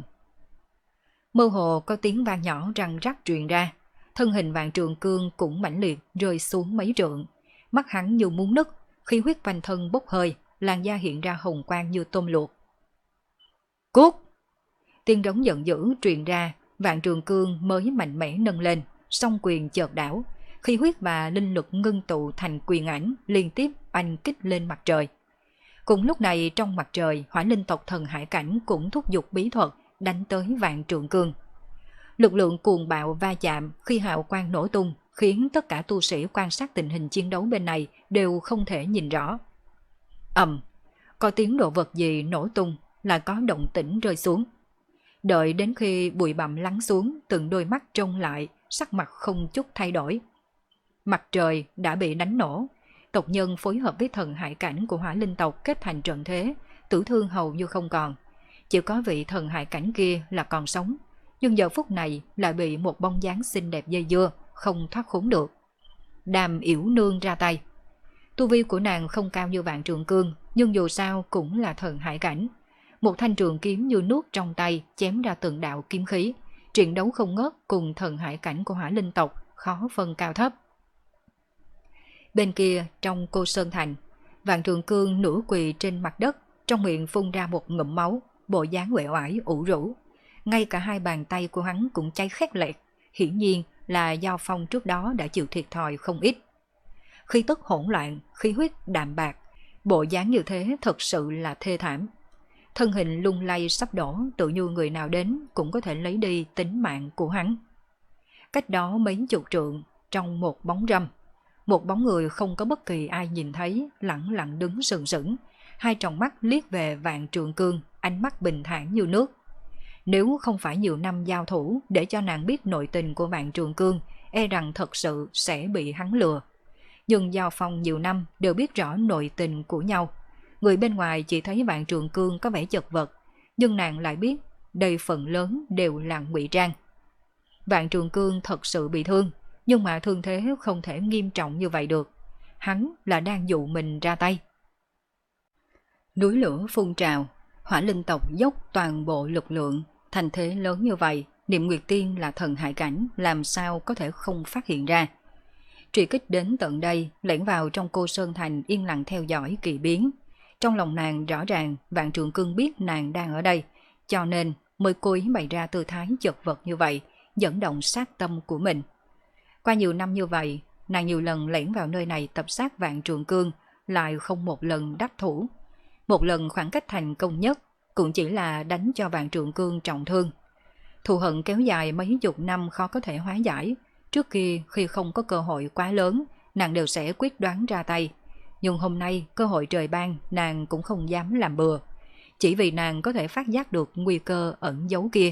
[SPEAKER 1] Mơ hồ có tiếng vang nhỏ răng rắc truyền ra, thân hình Vạn Trường Cương cũng mãnh liệt rơi xuống mấy trượng, mắt hắn như muốn nứt, khí huyết quanh thân bốc hơi, làn da hiện ra hồng quang như tôm luộc. Cút! Tiếng rống giận dữ truyền ra, Vạn Trường Cương mới mạnh mẽ nâng lên, song quyền chợt đảo, khí huyết và linh lực ngưng tụ thành quyền ảnh liên tiếp oanh kích lên mặt trời. Cùng lúc này trong mặt trời, hỏa linh tộc thần hải cảnh cũng thúc giục bí thuật đánh tới Vạn Trường Cương. Lực lượng cuồng bạo va chạm khi hào quang nổ tung, khiến tất cả tu sĩ quan sát tình hình chiến đấu bên này đều không thể nhìn rõ. Ầm, có tiếng đồ vật gì nổ tung, là có động tĩnh rơi xuống. Đợi đến khi bụi bặm lắng xuống, từng đôi mắt trông lại, sắc mặt không chút thay đổi. Mặt trời đã bị đánh nổ, tộc nhân phối hợp với thần hải cảnh của hỏa linh tộc kết thành trận thế, tử thương hầu như không còn. Chỉ có vị thần hải cảnh kia là còn sống, nhưng giờ phút này lại bị một bóng dáng xinh đẹp dây dưa, không thoát khốn được. Đàm Yểu Nương ra tay. Tu vi của nàng không cao như Vạn Trường Cương, nhưng dù sao cũng là thần hải cảnh. Một thanh trường kiếm như nước trong tay chém ra từng đạo kiếm khí, chiến đấu không ngớt cùng thần hải cảnh của hỏa linh tộc, khó phân cao thấp. Bên kia trong Cô Sơn Thành, Vạn Trường Cương nửa quỳ trên mặt đất, trong miệng phun ra một ngụm máu, bộ dáng uể oải ủ rũ. Ngay cả hai bàn tay của hắn cũng cháy khét lẹt, hiển nhiên là do Phong trước đó đã chịu thiệt thòi không ít. Khí tức hỗn loạn, khí huyết đạm bạc, bộ dáng như thế thật sự là thê thảm. Thân hình lung lay sắp đổ, tự như người nào đến cũng có thể lấy đi tính mạng của hắn. Cách đó mấy chục trượng, trong một bóng râm, một bóng người không có bất kỳ ai nhìn thấy, lẳng lặng đứng sừng sững, hai tròng mắt liếc về Vạn Trường Cương, ánh mắt bình thản như nước. Nếu không phải nhiều năm giao thủ để cho nàng biết nội tình của Vạn Trường Cương, e rằng thật sự sẽ bị hắn lừa. Nhưng giao phong nhiều năm đều biết rõ nội tình của nhau. Người bên ngoài chỉ thấy Vạn Trường Cương có vẻ chật vật, nhưng nàng lại biết đây phần lớn đều là ngụy trang. Vạn Trường Cương thật sự bị thương, nhưng mà thương thế không thể nghiêm trọng như vậy được. Hắn là đang dụ mình ra tay. Núi lửa phun trào, Hỏa Linh tộc dốc toàn bộ lực lượng, thành thế lớn như vậy, Niệm Nguyệt Tiên là thần hải cảnh, làm sao có thể không phát hiện ra. Truy kích đến tận đây, lẻn vào trong Cô Sơn Thành yên lặng theo dõi kỳ biến. Trong lòng nàng rõ ràng Vạn Trường Cương biết nàng đang ở đây, cho nên mới cố ý bày ra tư thái chật vật như vậy, dẫn động sát tâm của mình. Qua nhiều năm như vậy, nàng nhiều lần lẻn vào nơi này tập sát Vạn Trường Cương, lại không một lần đắc thủ. Một lần khoảng cách thành công nhất cũng chỉ là đánh cho Vạn Trường Cương trọng thương. Thù hận kéo dài mấy chục năm khó có thể hóa giải. Trước kia khi không có cơ hội quá lớn, nàng đều sẽ quyết đoán ra tay. Nhưng hôm nay cơ hội trời ban, nàng cũng không dám làm bừa. Chỉ vì nàng có thể phát giác được nguy cơ ẩn giấu kia.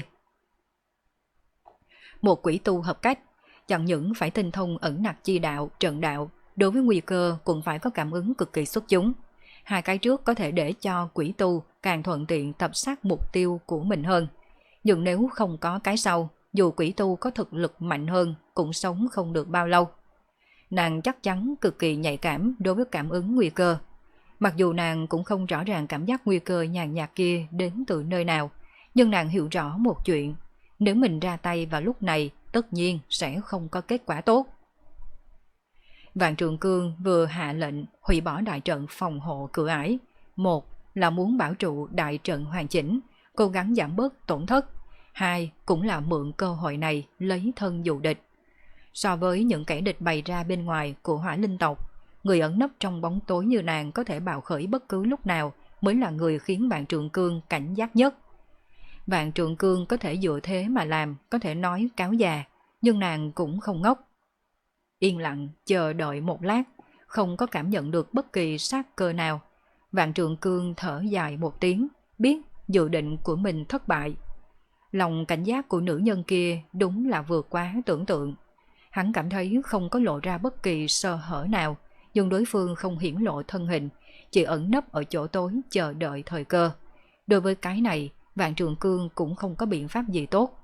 [SPEAKER 1] Một quỷ tu hợp cách, chẳng những phải tinh thông ẩn nặc chi đạo, trận đạo, đối với nguy cơ cũng phải có cảm ứng cực kỳ xuất chúng. Hai cái trước có thể để cho quỷ tu càng thuận tiện tập sát mục tiêu của mình hơn. Nhưng nếu không có cái sau, dù quỷ tu có thực lực mạnh hơn cũng sống không được bao lâu. Nàng chắc chắn cực kỳ nhạy cảm đối với cảm ứng nguy cơ. Mặc dù nàng cũng không rõ ràng cảm giác nguy cơ nhàn nhạt kia đến từ nơi nào, nhưng nàng hiểu rõ một chuyện, nếu mình ra tay vào lúc này tất nhiên sẽ không có kết quả tốt. Vạn Trường Cương vừa hạ lệnh hủy bỏ đại trận phòng hộ cửa ải. Một là muốn bảo trụ đại trận hoàn chỉnh, cố gắng giảm bớt tổn thất. Hai cũng là mượn cơ hội này lấy thân dụ địch. So với những kẻ địch bày ra bên ngoài của Hỏa Linh tộc, người ẩn nấp trong bóng tối như nàng có thể bạo khởi bất cứ lúc nào mới là người khiến Vạn Trường Cương cảnh giác nhất. Vạn Trường Cương có thể dựa thế mà làm, có thể nói cáo già, nhưng nàng cũng không ngốc. Yên lặng chờ đợi một lát, không có cảm nhận được bất kỳ sát cơ nào. Vạn Trường Cương thở dài một tiếng, biết dự định của mình thất bại. Lòng cảnh giác của nữ nhân kia đúng là vượt quá tưởng tượng. Hắn cảm thấy không có lộ ra bất kỳ sơ hở nào, nhưng đối phương không hiển lộ thân hình, chỉ ẩn nấp ở chỗ tối chờ đợi thời cơ. Đối với cái này, Vạn Trường Cương cũng không có biện pháp gì tốt.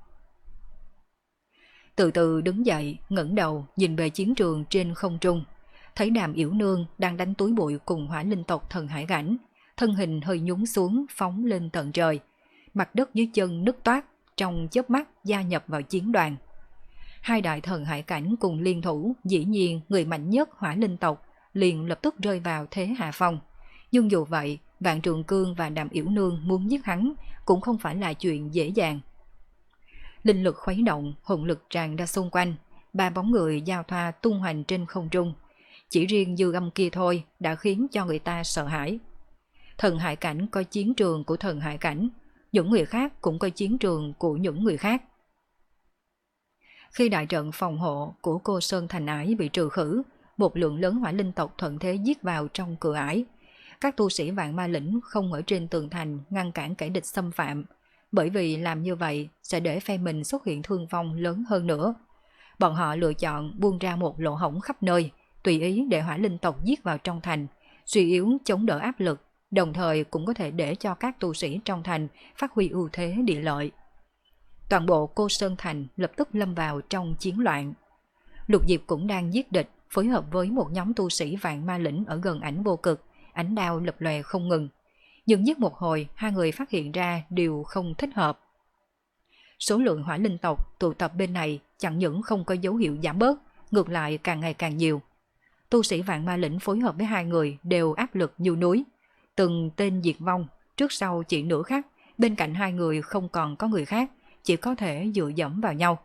[SPEAKER 1] Từ từ đứng dậy, ngẩng đầu nhìn về chiến trường trên không trung, thấy Đàm Yểu Nương đang đánh túi bụi cùng Hỏa Linh tộc thần hải cảnh, thân hình hơi nhún xuống phóng lên tận trời, mặt đất dưới chân nứt toát, trong chớp mắt gia nhập vào chiến đoàn. Hai đại thần hải cảnh cùng liên thủ, dĩ nhiên người mạnh nhất Hỏa Linh tộc liền lập tức rơi vào thế hạ phong. Nhưng dù vậy, Vạn Trường Cương và Đàm Yểu Nương muốn giết hắn cũng không phải là chuyện dễ dàng. Linh lực khuấy động, hồn lực tràn ra xung quanh, ba bóng người giao thoa tung hoành trên không trung. Chỉ riêng dư âm kia thôi đã khiến cho người ta sợ hãi. Thần hải cảnh có chiến trường của thần hải cảnh, những người khác cũng có chiến trường của những người khác. Khi đại trận phòng hộ của Cô Sơn Thành ải bị trừ khử, một lượng lớn Hỏa Linh tộc thuận thế giết vào trong cửa ải. Các tu sĩ Vạn Ma Lĩnh không ở trên tường thành ngăn cản kẻ địch xâm phạm, bởi vì làm như vậy sẽ để phe mình xuất hiện thương vong lớn hơn nữa. Bọn họ lựa chọn buông ra một lỗ hổng khắp nơi, tùy ý để Hỏa Linh tộc giết vào trong thành, suy yếu chống đỡ áp lực, đồng thời cũng có thể để cho các tu sĩ trong thành phát huy ưu thế địa lợi. Toàn bộ Cô Sơn Thành lập tức lâm vào trong chiến loạn. Lục Diệp cũng đang giết địch, phối hợp với một nhóm tu sĩ Vạn Ma Lĩnh ở gần Ảnh Vô Cực, ánh đao lập lòe không ngừng. Nhưng giết một hồi, hai người phát hiện ra điều không thích hợp. Số lượng Hỏa Linh tộc tụ tập bên này chẳng những không có dấu hiệu giảm bớt, ngược lại càng ngày càng nhiều. tu sĩ Vạn Ma Lĩnh phối hợp với hai người đều áp lực như núi. Từng tên diệt vong, trước sau chỉ nửa khắc, bên cạnh hai người không còn có người khác, chỉ có thể dựa dẫm vào nhau.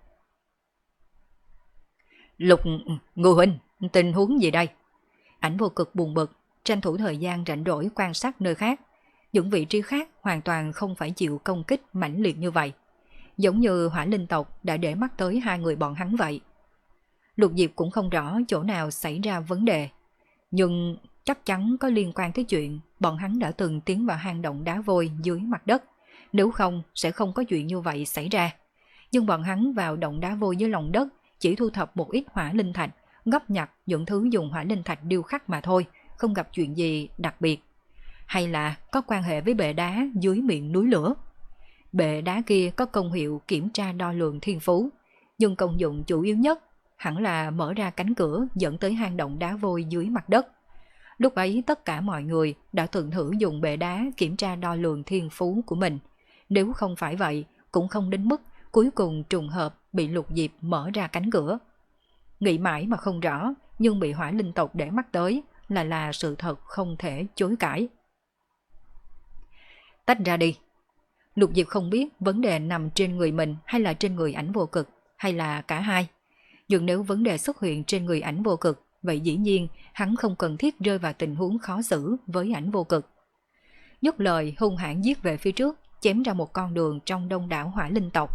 [SPEAKER 1] Lục Ngô huynh, tình huống gì đây? Ảnh Vô Cực buồn bực, tranh thủ thời gian rảnh rỗi quan sát nơi khác. Những vị trí khác hoàn toàn không phải chịu công kích mãnh liệt như vậy. Giống như Hỏa Linh tộc đã để mắt tới hai người bọn hắn vậy. Lục Diệp cũng không rõ chỗ nào xảy ra vấn đề, nhưng chắc chắn có liên quan tới chuyện bọn hắn đã từng tiến vào hang động đá vôi dưới mặt đất, nếu không sẽ không có chuyện như vậy xảy ra. Nhưng bọn hắn vào động đá vôi dưới lòng đất chỉ thu thập một ít hỏa linh thạch, góp nhặt những thứ dùng hỏa linh thạch điêu khắc mà thôi, không gặp chuyện gì đặc biệt. Hay là có quan hệ với bệ đá dưới miệng núi lửa? Bệ đá kia có công hiệu kiểm tra đo lường thiên phú, nhưng công dụng chủ yếu nhất hẳn là mở ra cánh cửa dẫn tới hang động đá vôi dưới mặt đất. Lúc ấy tất cả mọi người đã từng thử dùng bệ đá kiểm tra đo lường thiên phú của mình. Nếu không phải vậy, cũng không đến mức cuối cùng trùng hợp bị Lục Diệp mở ra cánh cửa. Nghĩ mãi mà không rõ, nhưng bị Hỏa Linh tộc để mắt tới là là sự thật không thể chối cãi. Tách ra đi. Lục Diệp không biết vấn đề nằm trên người mình hay là trên người Ảnh Vô Cực, hay là cả hai. Nhưng nếu vấn đề xuất hiện trên người Ảnh Vô Cực, vậy dĩ nhiên hắn không cần thiết rơi vào tình huống khó xử với Ảnh Vô Cực. Dứt lời hung hãn giết về phía trước, chém ra một con đường trong đông đảo Hỏa Linh tộc.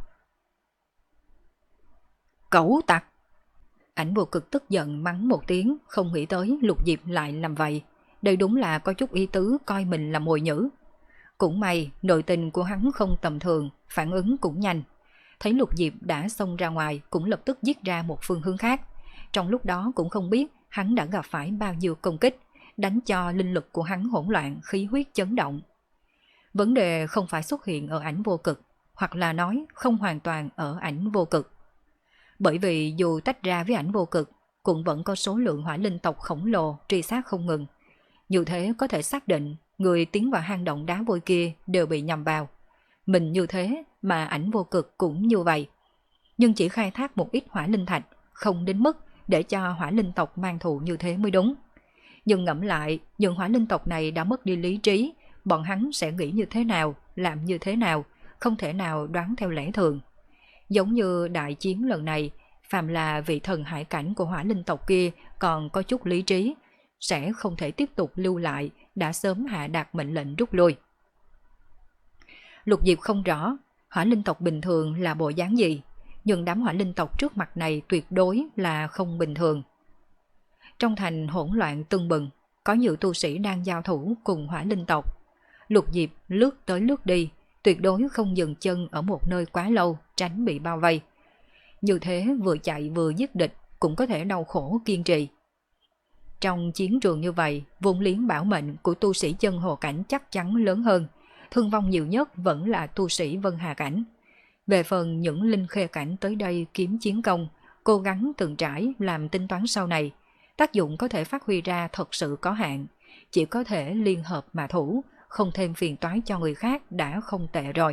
[SPEAKER 1] Cẩu tặc! Ảnh Vô Cực tức giận mắng một tiếng, không nghĩ tới Lục Diệp lại làm vậy. Đây đúng là có chút ý tứ coi mình là mồi nhử. Cũng may nội tình của hắn không tầm thường, phản ứng cũng nhanh. Thấy Lục Diệp đã xông ra ngoài cũng lập tức giết ra một phương hướng khác. Trong lúc đó cũng không biết hắn đã gặp phải bao nhiêu công kích, đánh cho linh lực của hắn hỗn loạn, khí huyết chấn động. Vấn đề không phải xuất hiện ở Ảnh Vô Cực, hoặc là nói không hoàn toàn ở Ảnh Vô Cực. Bởi vì dù tách ra với Ảnh Vô Cực, cũng vẫn có số lượng hỏa linh tộc khổng lồ truy sát không ngừng. Như thế có thể xác định người tiến vào hang động đá vôi kia đều bị nhầm vào. Mình như thế mà Ảnh Vô Cực cũng như vậy. Nhưng chỉ khai thác một ít hỏa linh thạch, không đến mức để cho hỏa linh tộc mang thù như thế mới đúng. Nhưng ngẫm lại, những hỏa linh tộc này đã mất đi lý trí, bọn hắn sẽ nghĩ như thế nào, làm như thế nào, không thể nào đoán theo lẽ thường. Giống như đại chiến lần này, phàm là vị thần hải cảnh của hỏa linh tộc kia còn có chút lý trí, sẽ không thể tiếp tục lưu lại, đã sớm hạ đạt mệnh lệnh rút lui. Lục Diệp không rõ hỏa linh tộc bình thường là bộ dáng gì, nhưng đám hỏa linh tộc trước mặt này tuyệt đối là không bình thường. Trong thành hỗn loạn tưng bừng, có nhiều tu sĩ đang giao thủ cùng hỏa linh tộc. Lục Diệp lướt tới lướt đi, tuyệt đối không dừng chân ở một nơi quá lâu, tránh bị bao vây. Như thế vừa chạy vừa giết địch cũng có thể đau khổ kiên trì. Trong chiến trường như vậy, vốn liếng bảo mệnh của tu sĩ chân hồ cảnh chắc chắn lớn hơn, thương vong nhiều nhất vẫn là tu sĩ Vân Hà cảnh. Về phần những linh khê cảnh tới đây kiếm chiến công, cố gắng từng trải làm tính toán sau này, tác dụng có thể phát huy ra thật sự có hạn, chỉ có thể liên hợp mà thủ, không thêm phiền toái cho người khác đã không tệ rồi.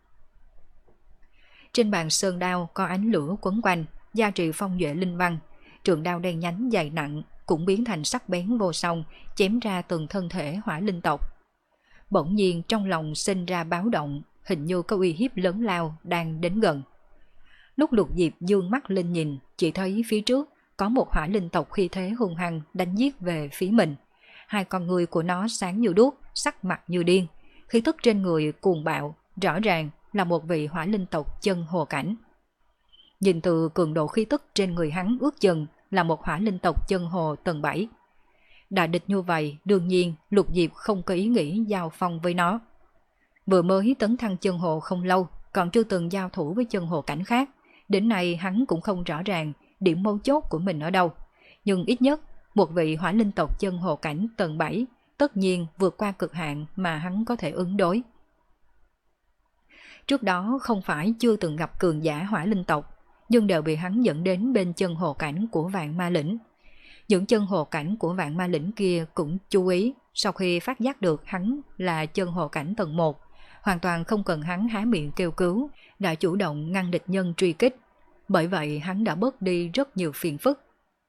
[SPEAKER 1] Trên bàn sơn đao có ánh lửa quấn quanh, gia trì phong duệ linh văn, trường đao đen nhánh dày nặng cũng biến thành sắc bén vô song, chém ra từng thân thể hỏa linh tộc. Bỗng nhiên trong lòng sinh ra báo động, hình như có uy hiếp lớn lao đang đến gần. Lúc Lục Diệp dương mắt lên nhìn, chỉ thấy phía trước có một hỏa linh tộc khi thế hung hăng đánh giết về phía mình. Hai con người của nó sáng như đuốc, sắc mặt như điên, khí tức trên người cuồng bạo, rõ ràng là một vị hỏa linh tộc chân hồ cảnh. Nhìn từ cường độ khí tức trên người hắn ước chừng là một hỏa linh tộc chân hồ tầng bảy. Đại địch như vậy, đương nhiên Lục Diệp không có ý nghĩ giao phong với nó. Vừa mới tấn thăng chân hồ không lâu, còn chưa từng giao thủ với chân hồ cảnh khác. Đến nay hắn cũng không rõ ràng điểm mấu chốt của mình ở đâu. Nhưng ít nhất, một vị hỏa linh tộc chân hồ cảnh tầng bảy tất nhiên vượt qua cực hạn mà hắn có thể ứng đối. Trước đó không phải chưa từng gặp cường giả hỏa linh tộc, nhưng đều bị hắn dẫn đến bên chân hồ cảnh của Vạn Ma Lĩnh. Những chân hồ cảnh của Vạn Ma Lĩnh kia cũng chú ý, sau khi phát giác được hắn là chân hồ cảnh tầng một, hoàn toàn không cần hắn há miệng kêu cứu, đã chủ động ngăn địch nhân truy kích. Bởi vậy hắn đã bớt đi rất nhiều phiền phức.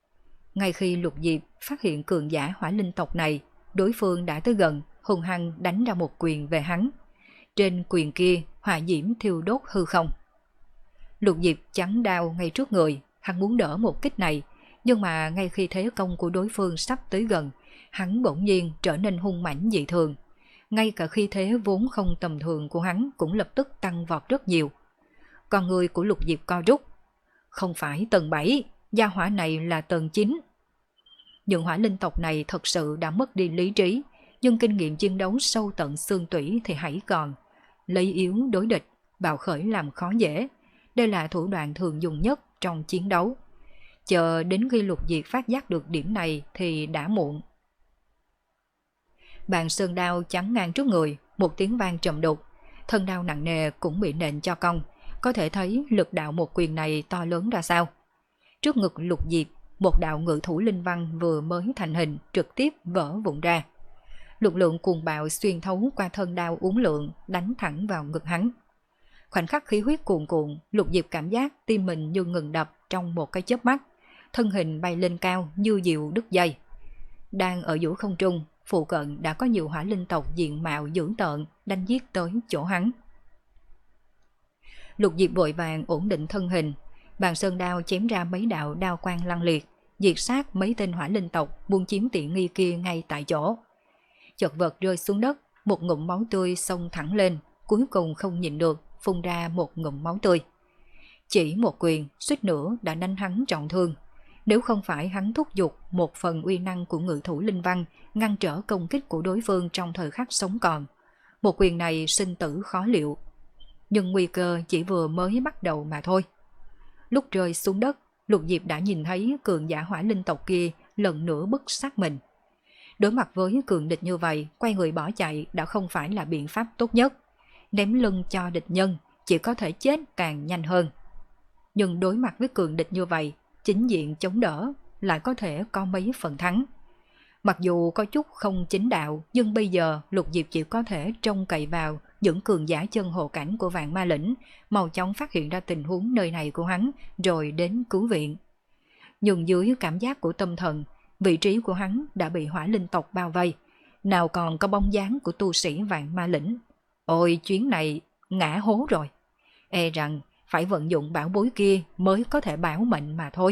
[SPEAKER 1] Ngay khi Lục Diệp phát hiện cường giả hỏa linh tộc này, đối phương đã tới gần, hung hăng đánh ra một quyền về hắn. Trên quyền kia, hỏa diễm thiêu đốt hư không. Lục Diệp chắn đao ngay trước người, hắn muốn đỡ một kích này, nhưng mà ngay khi thế công của đối phương sắp tới gần, hắn bỗng nhiên trở nên hung mãnh dị thường. Ngay cả khi thế vốn không tầm thường của hắn cũng lập tức tăng vọt rất nhiều. Con người của Lục Diệp co rút. Không phải tầng bảy, gia hỏa này là tầng chín. Những hỏa linh tộc này thật sự đã mất đi lý trí, nhưng kinh nghiệm chiến đấu sâu tận xương tủy thì hãy còn. Lấy yếu đối địch, bạo khởi làm khó dễ. Đây là thủ đoạn thường dùng nhất trong chiến đấu. Chờ đến khi Lục Diệp phát giác được điểm này thì đã muộn. Bàn sơn đao chắn ngang trước người, một tiếng vang trầm đục. Thân đao nặng nề cũng bị nện cho cong. Có thể thấy lực đạo một quyền này to lớn ra sao. Trước ngực Lục Diệp, một đạo ngự thủ linh văn vừa mới thành hình trực tiếp vỡ vụn ra. Lực lượng cuồng bạo xuyên thấu qua thân đao uốn lượn, đánh thẳng vào ngực hắn. Khoảnh khắc khí huyết cuồn cuộn, Lục Diệp cảm giác tim mình như ngừng đập trong một cái chớp mắt, thân hình bay lên cao như diều đứt dây. Đang ở giữa không trung, phụ cận đã có nhiều hỏa linh tộc diện mạo dữ tợn đánh giết tới chỗ hắn. Lục Diệp vội vàng ổn định thân hình, bàn sơn đao chém ra mấy đạo đao quang lăng liệt, diệt sát mấy tên hỏa linh tộc buông chiếm tiện nghi kia ngay tại chỗ. Chật vật rơi xuống đất, một ngụm máu tươi xông thẳng lên, cuối cùng không nhịn được, phun ra một ngụm máu tươi. Chỉ một quyền, suýt nữa đã đánh hắn trọng thương. Nếu không phải hắn thúc giục một phần uy năng của ngự thủ linh văn ngăn trở công kích của đối phương trong thời khắc sống còn, một quyền này sinh tử khó liệu. Nhưng nguy cơ chỉ vừa mới bắt đầu mà thôi. Lúc rơi xuống đất, Lục Diệp đã nhìn thấy cường giả hỏa linh tộc kia lần nữa bức sát mình. Đối mặt với cường địch như vậy, quay người bỏ chạy đã không phải là biện pháp tốt nhất. Ném lưng cho địch nhân chỉ có thể chết càng nhanh hơn. Nhưng đối mặt với cường địch như vậy, chính diện chống đỡ lại có thể có mấy phần thắng. Mặc dù có chút không chính đạo, nhưng bây giờ Lục Diệp chỉ có thể trông cậy vào những cường giả chân hộ cảnh của Vạn Ma Lĩnh, mau chóng phát hiện ra tình huống nơi này của hắn rồi đến cứu viện. Nhưng dưới cảm giác của tâm thần, vị trí của hắn đã bị hỏa linh tộc bao vây, nào còn có bóng dáng của tu sĩ Vạn Ma Lĩnh. Ôi, chuyến này ngã hố rồi. E rằng phải vận dụng bảo bối kia mới có thể bảo mệnh mà thôi.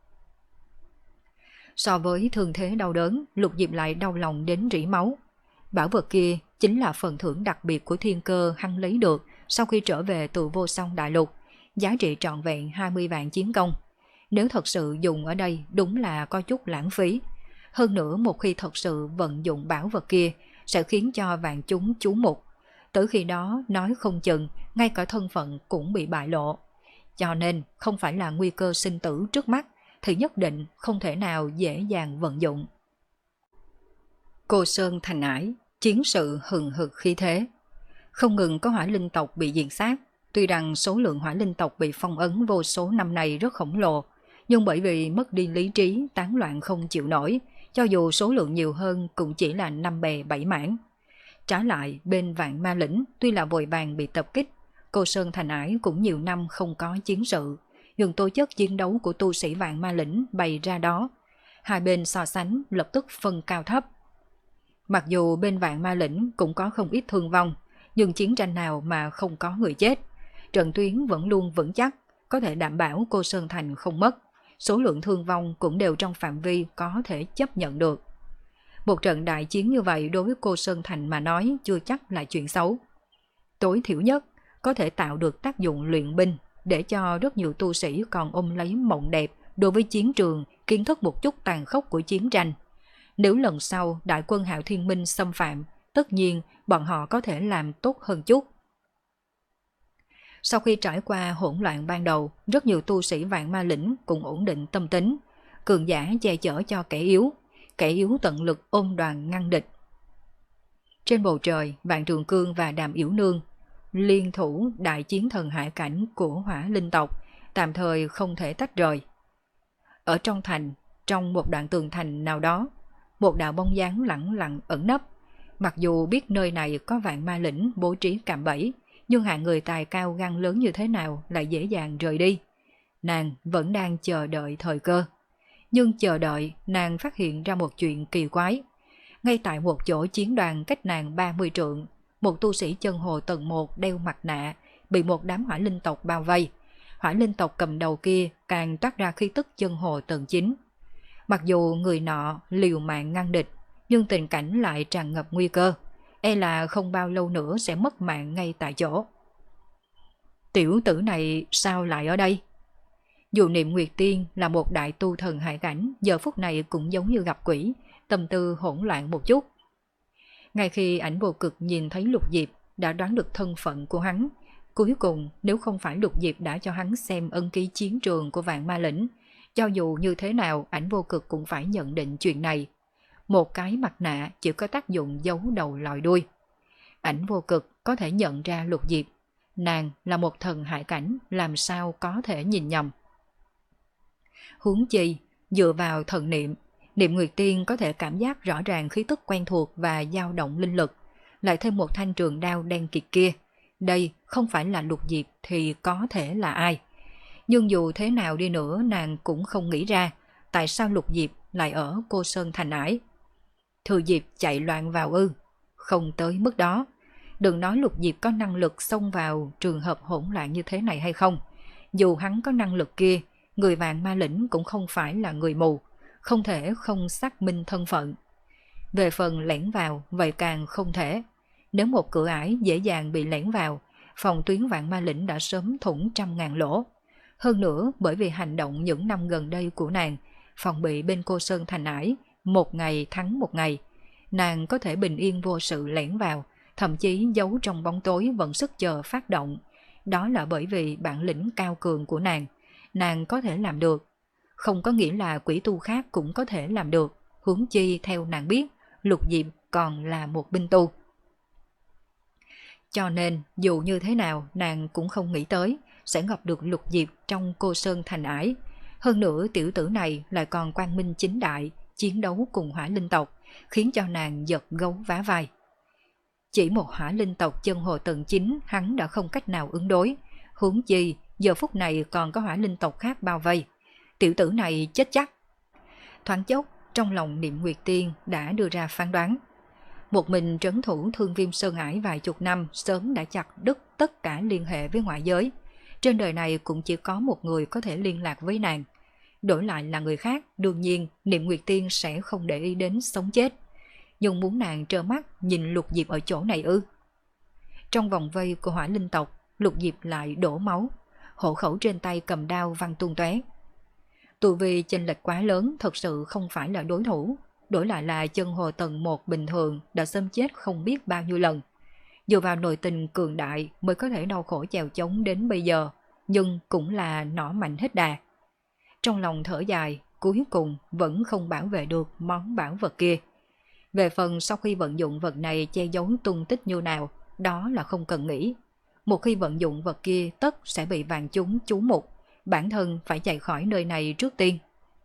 [SPEAKER 1] So với thương thế đau đớn, Lục Diệp lại đau lòng đến rỉ máu. Bảo vật kia chính là phần thưởng đặc biệt của thiên cơ hắn lấy được sau khi trở về từ Vô Song Đại Lục, giá trị trọn vẹn hai mươi vạn chiến công. Nếu thật sự dùng ở đây đúng là có chút lãng phí. Hơn nữa một khi thật sự vận dụng bảo vật kia sẽ khiến cho vạn chúng chú mục. Tới khi đó nói không chừng ngay cả thân phận cũng bị bại lộ. Cho nên không phải là nguy cơ sinh tử trước mắt thì nhất định không thể nào dễ dàng vận dụng. Cô Sơn Thành Ải, chiến sự hừng hực khí thế. Không ngừng có hỏa linh tộc bị diệt sát. Tuy rằng số lượng hỏa linh tộc bị phong ấn vô số năm nay rất khổng lồ, nhưng bởi vì mất đi lý trí, tán loạn không chịu nổi, cho dù số lượng nhiều hơn cũng chỉ là năm bè bảy mảng. Trái lại, bên Vạn Ma Lĩnh tuy là vội vàng bị tập kích, Cô Sơn Thành Ải cũng nhiều năm không có chiến sự, nhưng tố chất chiến đấu của tu sĩ Vạn Ma Lĩnh bày ra đó. Hai bên so sánh lập tức phân cao thấp. Mặc dù bên Vạn Ma Lĩnh cũng có không ít thương vong, nhưng chiến tranh nào mà không có người chết. Trận tuyến vẫn luôn vững chắc, có thể đảm bảo Cô Sơn Thành không mất. Số lượng thương vong cũng đều trong phạm vi có thể chấp nhận được. Một trận đại chiến như vậy đối với Cô Sơn Thành mà nói chưa chắc là chuyện xấu. Tối thiểu nhất có thể tạo được tác dụng luyện binh để cho rất nhiều tu sĩ còn ôm lấy mộng đẹp đối với chiến trường, kiến thức một chút tàn khốc của chiến tranh. Nếu lần sau đại quân Hạo Thiên Minh xâm phạm, tất nhiên bọn họ có thể làm tốt hơn chút. Sau khi trải qua hỗn loạn ban đầu, rất nhiều tu sĩ Vạn Ma Lĩnh cũng ổn định tâm tính, cường giả che chở cho kẻ yếu, kẻ yếu tận lực ôm đoàn ngăn địch. Trên bầu trời, Vạn Trường Cương và Đàm Yểu Nương liên thủ đại chiến thần hải cảnh của hỏa linh tộc, tạm thời không thể tách rời. Ở trong thành, trong một đoạn tường thành nào đó, một đạo bóng dáng lẳng lặng ẩn nấp. Mặc dù biết nơi này có Vạn Ma Lĩnh bố trí cạm bẫy, nhưng hạng người tài cao gan lớn như thế nào lại dễ dàng rời đi. Nàng vẫn đang chờ đợi thời cơ. Nhưng chờ đợi, nàng phát hiện ra một chuyện kỳ quái. Ngay tại một chỗ chiến đoàn cách nàng ba mươi trượng, một tu sĩ chân hồ tầng một đeo mặt nạ, bị một đám hỏa linh tộc bao vây. Hỏa linh tộc cầm đầu kia càng toát ra khí tức chân hồ tầng chín. Mặc dù người nọ liều mạng ngăn địch, nhưng tình cảnh lại tràn ngập nguy cơ, e là không bao lâu nữa sẽ mất mạng ngay tại chỗ. Tiểu tử này sao lại ở đây? Dù Niệm Nguyệt Tiên là một đại tu thần hải cảnh, giờ phút này cũng giống như gặp quỷ, tâm tư hỗn loạn một chút. Ngay khi Ảnh Vô Cực nhìn thấy Lục Diệp, đã đoán được thân phận của hắn. Cuối cùng, nếu không phải Lục Diệp đã cho hắn xem ân ký chiến trường của Vạn Ma Lĩnh, cho dù như thế nào, Ảnh Vô Cực cũng phải nhận định chuyện này. Một cái mặt nạ chỉ có tác dụng giấu đầu lòi đuôi. Ảnh Vô Cực có thể nhận ra Lục Diệp. Nàng là một thần hải cảnh, làm sao có thể nhìn nhầm. Huống chi, dựa vào thần niệm, Niệm Nguyệt Tiên có thể cảm giác rõ ràng khí tức quen thuộc và dao động linh lực. Lại thêm một thanh trường đao đen kịt kia. Đây không phải là Lục Diệp thì có thể là ai? Nhưng dù thế nào đi nữa, nàng cũng không nghĩ ra tại sao Lục Diệp lại ở Cô Sơn Thành Ải. Thừa Diệp chạy loạn vào ư? Không tới mức đó. Đừng nói Lục Diệp có năng lực xông vào trường hợp hỗn loạn như thế này hay không. Dù hắn có năng lực kia, người Vạn Ma Lĩnh cũng không phải là người mù, không thể không xác minh thân phận. Về phần lẻn vào, vậy càng không thể. Nếu một cửa ải dễ dàng bị lẻn vào, phòng tuyến Vạn Ma Lĩnh đã sớm thủng trăm ngàn lỗ. Hơn nữa, bởi vì hành động những năm gần đây của nàng, phòng bị bên Cô Sơn Thành Ải, một ngày thắng một ngày. Nàng có thể bình yên vô sự lẻn vào, thậm chí giấu trong bóng tối vẫn sức chờ phát động. Đó là bởi vì bản lĩnh cao cường của nàng. Nàng có thể làm được. Không có nghĩa là quỷ tu khác cũng có thể làm được. Huống chi theo nàng biết, Lục Diệp còn là một binh tu. Cho nên dù như thế nào nàng cũng không nghĩ tới sẽ gặp được Lục Diệp trong Cô Sơn Thành Ải. Hơn nữa tiểu tử này lại còn quang minh chính đại, chiến đấu cùng hỏa linh tộc, khiến cho nàng giật gấu vá vai. Chỉ một hỏa linh tộc chân hồ tầng chín hắn đã không cách nào ứng đối. Huống chi giờ phút này còn có hỏa linh tộc khác bao vây. Tiểu tử này chết chắc. Thoáng chốc trong lòng Niệm Nguyệt Tiên đã đưa ra phán đoán. Một mình trấn thủ Thương Viêm Sơn Ải vài chục năm sớm đã chặt đứt tất cả liên hệ với ngoại giới. Trên đời này cũng chỉ có một người có thể liên lạc với nàng. Đổi lại là người khác, đương nhiên Niệm Nguyệt Tiên sẽ không để ý đến sống chết. Nhưng muốn nàng trơ mắt nhìn Lục Diệp ở chỗ này ư? Trong vòng vây của hỏa linh tộc, Lục Diệp lại đổ máu, hộ khẩu trên tay cầm đao văng tung tóe. Tu vi chênh lệch quá lớn, thật sự không phải là đối thủ. Đổi lại là chân hồ tầng một bình thường đã xâm chết không biết bao nhiêu lần. Dựa vào nội tình cường đại mới có thể đau khổ chèo chống đến bây giờ, nhưng cũng là nỏ mạnh hết đà. Trong lòng thở dài, cuối cùng vẫn không bảo vệ được món bảo vật kia. Về phần sau khi vận dụng vật này che giấu tung tích như nào, đó là không cần nghĩ. Một khi vận dụng vật kia tất sẽ bị vạn chúng chú mục, bản thân phải chạy khỏi nơi này trước tiên.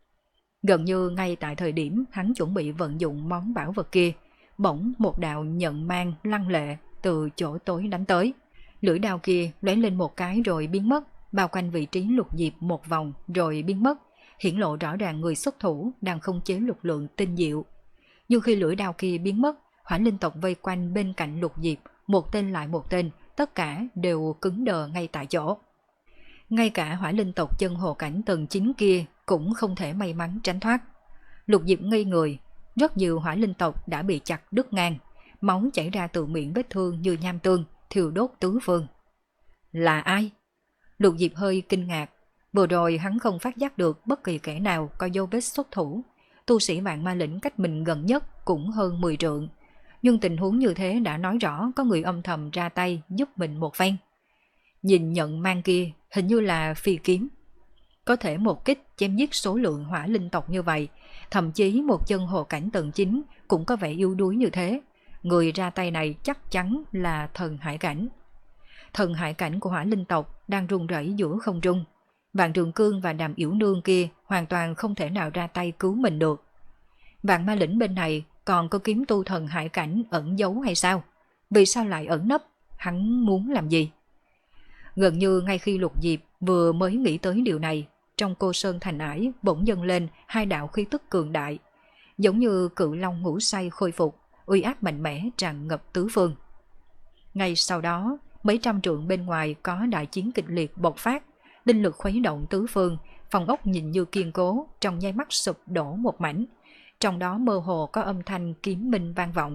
[SPEAKER 1] Gần như ngay tại thời điểm hắn chuẩn bị vận dụng món bảo vật kia, bỗng một đạo nhận mang lăng lệ từ chỗ tối đánh tới. Lưỡi đao kia lóe lên một cái rồi biến mất, bao quanh vị trí Lục Diệp một vòng rồi biến mất, hiển lộ rõ ràng người xuất thủ đang không chế lực lượng tinh diệu. Nhưng khi lưỡi đao kia biến mất, hỏa linh tộc vây quanh bên cạnh Lục Diệp, một tên lại một tên, tất cả đều cứng đờ ngay tại chỗ. Ngay cả hỏa linh tộc chân hồ cảnh tầng chín kia cũng không thể may mắn tránh thoát. Lục Diệp ngây người, rất nhiều hỏa linh tộc đã bị chặt đứt ngang, máu chảy ra từ miệng vết thương như nham tương, thiêu đốt tứ phương. Là ai? Lục Diệp hơi kinh ngạc, vừa rồi hắn không phát giác được bất kỳ kẻ nào có dấu vết xuất thủ. Tu sĩ Vạn Ma Lĩnh cách mình gần nhất cũng hơn mười trượng, nhưng tình huống như thế đã nói rõ có người âm thầm ra tay giúp mình một phen. Nhìn nhận mang kia hình như là phi kiếm. Có thể một kích chém giết số lượng hỏa linh tộc như vậy, thậm chí một chân hồ cảnh tầng chín cũng có vẻ yếu đuối như thế. Người ra tay này chắc chắn là thần hải cảnh. Thần hải cảnh của hỏa linh tộc đang run rẩy giữa không trung. Vạn Trường Cương và Đàm Yểu Nương kia hoàn toàn không thể nào ra tay cứu mình được. Vạn Ma Lĩnh bên này còn có kiếm tu thần hải cảnh ẩn giấu hay sao? Vì sao lại ẩn nấp? Hắn muốn làm gì? Gần như ngay khi Lục Diệp vừa mới nghĩ tới điều này, trong cô sơn thành ải bỗng dâng lên hai đạo khí tức cường đại, giống như cự long ngủ say khôi phục, uy áp mạnh mẽ tràn ngập tứ phương. Ngay sau đó, mấy trăm trượng bên ngoài có đại chiến kịch liệt bộc phát, linh lực khuấy động tứ phương, phòng ốc nhìn như kiên cố, trong nháy mắt sụp đổ một mảnh, trong đó mơ hồ có âm thanh kiếm minh vang vọng.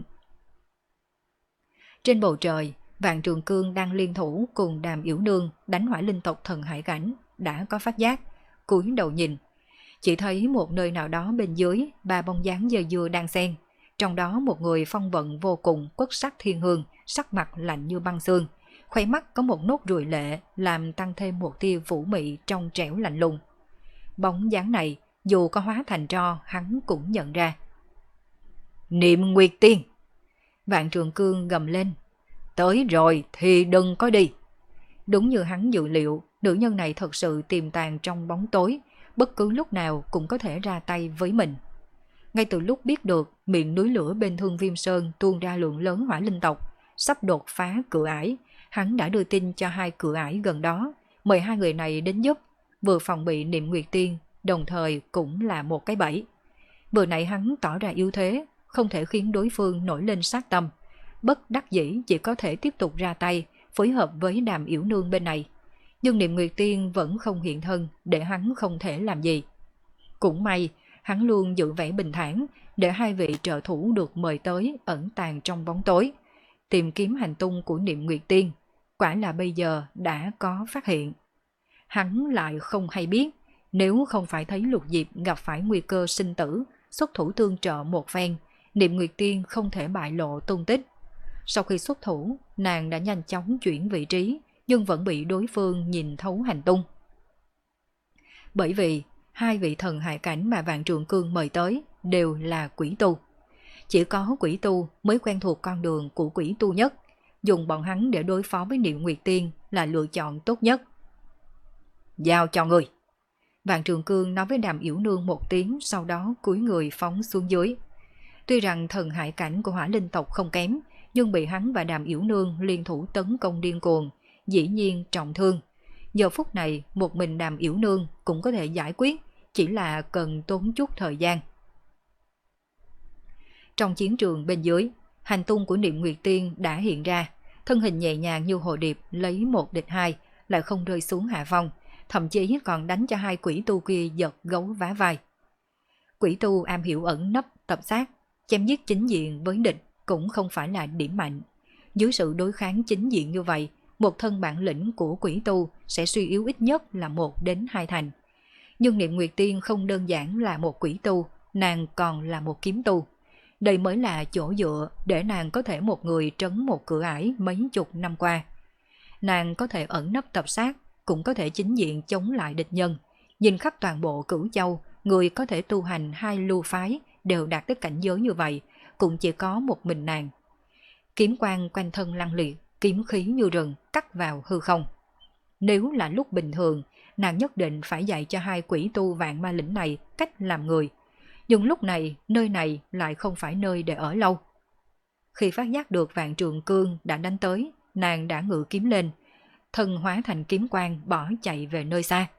[SPEAKER 1] Trên bầu trời, Vạn Trường Cương đang liên thủ cùng Đàm Yểu Nương đánh Hỏa Linh tộc thần hải cảnh đã có phát giác, cúi đầu nhìn, chỉ thấy một nơi nào đó bên dưới ba bóng dáng dơ dưa đang xen, trong đó một người phong vận vô cùng quất sắc thiên hương, sắc mặt lạnh như băng xương, khóe mắt có một nốt ruồi lệ làm tăng thêm một tia vũ mị trong trẻo lạnh lùng. Bóng dáng này dù có hóa thành tro hắn cũng nhận ra. Niệm Nguyệt Tiên! Vạn Trường Cương gầm lên. Tới rồi thì đừng có đi. Đúng như hắn dự liệu, nữ nhân này thật sự tiềm tàng trong bóng tối, bất cứ lúc nào cũng có thể ra tay với mình. Ngay từ lúc biết được miệng núi lửa bên Thương Viêm Sơn tuôn ra lượng lớn hỏa linh tộc, sắp đột phá cửa ải, hắn đã đưa tin cho hai cửa ải gần đó, mời hai người này đến giúp, vừa phòng bị Niệm Nguyệt Tiên, đồng thời cũng là một cái bẫy. Vừa nãy hắn tỏ ra yếu thế, không thể khiến đối phương nổi lên sát tâm, bất đắc dĩ chỉ có thể tiếp tục ra tay, phối hợp với Đàm Yểu Nương bên này. Nhưng Niệm Nguyệt Tiên vẫn không hiện thân để hắn không thể làm gì. Cũng may, hắn luôn giữ vẻ bình thản để hai vị trợ thủ được mời tới ẩn tàng trong bóng tối, tìm kiếm hành tung của Niệm Nguyệt Tiên. Quả là bây giờ đã có phát hiện. Hắn lại không hay biết, nếu không phải thấy Lục Diệp gặp phải nguy cơ sinh tử, xuất thủ tương trợ một phen, Niệm Nguyệt Tiên không thể bại lộ tung tích. Sau khi xuất thủ, nàng đã nhanh chóng chuyển vị trí, nhưng vẫn bị đối phương nhìn thấu hành tung. Bởi vì hai vị thần hải cảnh mà Vạn Trường Cương mời tới đều là quỷ tu. Chỉ có quỷ tu mới quen thuộc con đường của quỷ tu nhất, dùng bọn hắn để đối phó với Niệm Nguyệt Tiên là lựa chọn tốt nhất. Giao cho người. Vạn Trường Cương nói với Đàm Yểu Nương một tiếng, sau đó cúi người phóng xuống dưới. Tuy rằng thần hải cảnh của hỏa linh tộc không kém, nhưng bị hắn và Đàm Yểu Nương liên thủ tấn công điên cuồng, dĩ nhiên trọng thương. Giờ phút này một mình Đàm Yểu Nương cũng có thể giải quyết, chỉ là cần tốn chút thời gian. Trong chiến trường bên dưới, hành tung của Niệm Nguyệt Tiên đã hiện ra, thân hình nhẹ nhàng như hồ điệp lấy một địch hai, lại không rơi xuống hạ phong, thậm chí còn đánh cho hai quỷ tu kia giật gấu vá vai. Quỷ tu am hiểu ẩn nấp tập sát, chém giết chính diện với địch cũng không phải là điểm mạnh. Dưới sự đối kháng chính diện như vậy, một thân bản lĩnh của quỷ tu sẽ suy yếu ít nhất là một đến hai thành. Nhưng Niệm Nguyệt Tiên không đơn giản là một quỷ tu, nàng còn là một kiếm tu. Đây mới là chỗ dựa để nàng có thể một người trấn một cửa ải mấy chục năm qua. Nàng có thể ẩn nấp tập sát, cũng có thể chính diện chống lại địch nhân. Nhìn khắp toàn bộ Cửu Châu, người có thể tu hành hai lưu phái đều đạt tới cảnh giới như vậy, cũng chỉ có một mình nàng. Kiếm quang quanh thân lăng liệt, kiếm khí như rừng cắt vào hư không. Nếu là lúc bình thường, nàng nhất định phải dạy cho hai quỷ tu vạn ma lĩnh này cách làm người. Nhưng lúc này, nơi này lại không phải nơi để ở lâu. Khi phát giác được Vạn Trường Cương đã đánh tới, nàng đã ngự kiếm lên, thân hóa thành kiếm quang bỏ chạy về nơi xa.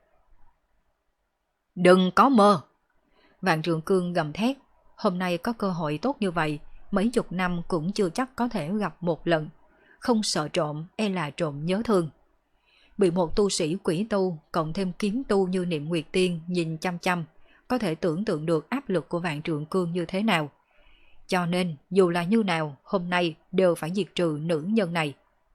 [SPEAKER 1] Đừng có mơ! Vạn Trường Cương gầm thét, hôm nay có cơ hội tốt như vậy, mấy chục năm cũng chưa chắc có thể gặp một lần. Không sợ trộm, e là trộm nhớ thương. Bị một tu sĩ quỷ tu, cộng thêm kiếm tu như Niệm Nguyệt Tiên nhìn chăm chăm, có thể tưởng tượng được áp lực của Vạn Trường Cương như thế nào. Cho nên, dù là như nào, hôm nay đều phải diệt trừ nữ nhân này.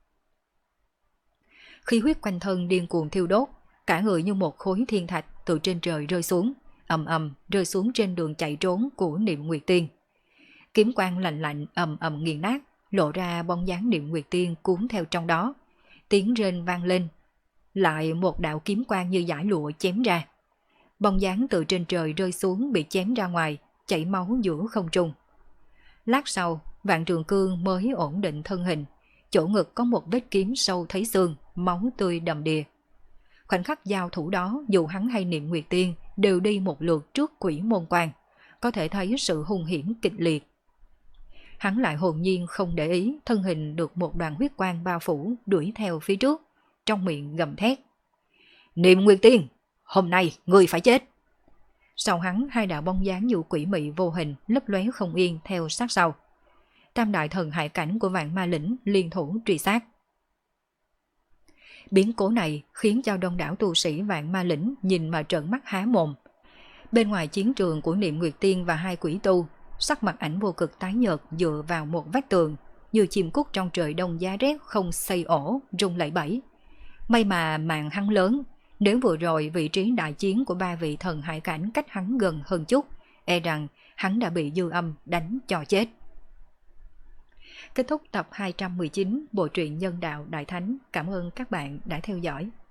[SPEAKER 1] Khí huyết quanh thân điên cuồng thiêu đốt, cả người như một khối thiên thạch từ trên trời rơi xuống, ầm ầm rơi xuống trên đường chạy trốn của Niệm Nguyệt Tiên. Kiếm quang lạnh lạnh ầm ầm nghiền nát, lộ ra bóng dáng Niệm Nguyệt Tiên cuốn theo trong đó. Tiếng rên vang lên, lại một đạo kiếm quang như dải lụa chém ra. Bóng dáng từ trên trời rơi xuống bị chém ra ngoài, chảy máu giữa không trung. Lát sau, Vạn Trường Cương mới ổn định thân hình, chỗ ngực có một vết kiếm sâu thấy xương, máu tươi đầm đìa. Khoảnh khắc giao thủ đó, dù hắn hay Niệm Nguyệt Tiên đều đi một lượt trước quỷ môn quan, có thể thấy sự hung hiểm kịch liệt. Hắn lại hồn nhiên không để ý, thân hình được một đoàn huyết quang bao phủ đuổi theo phía trước, trong miệng gầm thét. Niệm Nguyệt Tiên, Hôm nay ngươi phải chết. Sau hắn, hai đạo bóng dáng như quỷ mị vô hình lấp lóe không yên theo sát sau. Tam đại thần hải cảnh của Vạn Ma Lĩnh liên thủ truy sát. Biến cố này khiến cho đông đảo tu sĩ Vạn Ma Lĩnh nhìn mà trợn mắt há mồm. Bên ngoài chiến trường của Niệm Nguyệt Tiên và hai quỷ tu, sắc mặt Ảnh Vô Cực tái nhợt dựa vào một vách tường, như chim cút trong trời đông giá rét không xây ổ, rung lẩy bẩy. May mà mạng hắn lớn, nếu vừa rồi vị trí đại chiến của ba vị thần hải cảnh cách hắn gần hơn chút, e rằng hắn đã bị dư âm đánh cho chết. Kết thúc tập hai trăm mười chín bộ truyện Nhân Đạo Đại Thánh. Cảm ơn các bạn đã theo dõi.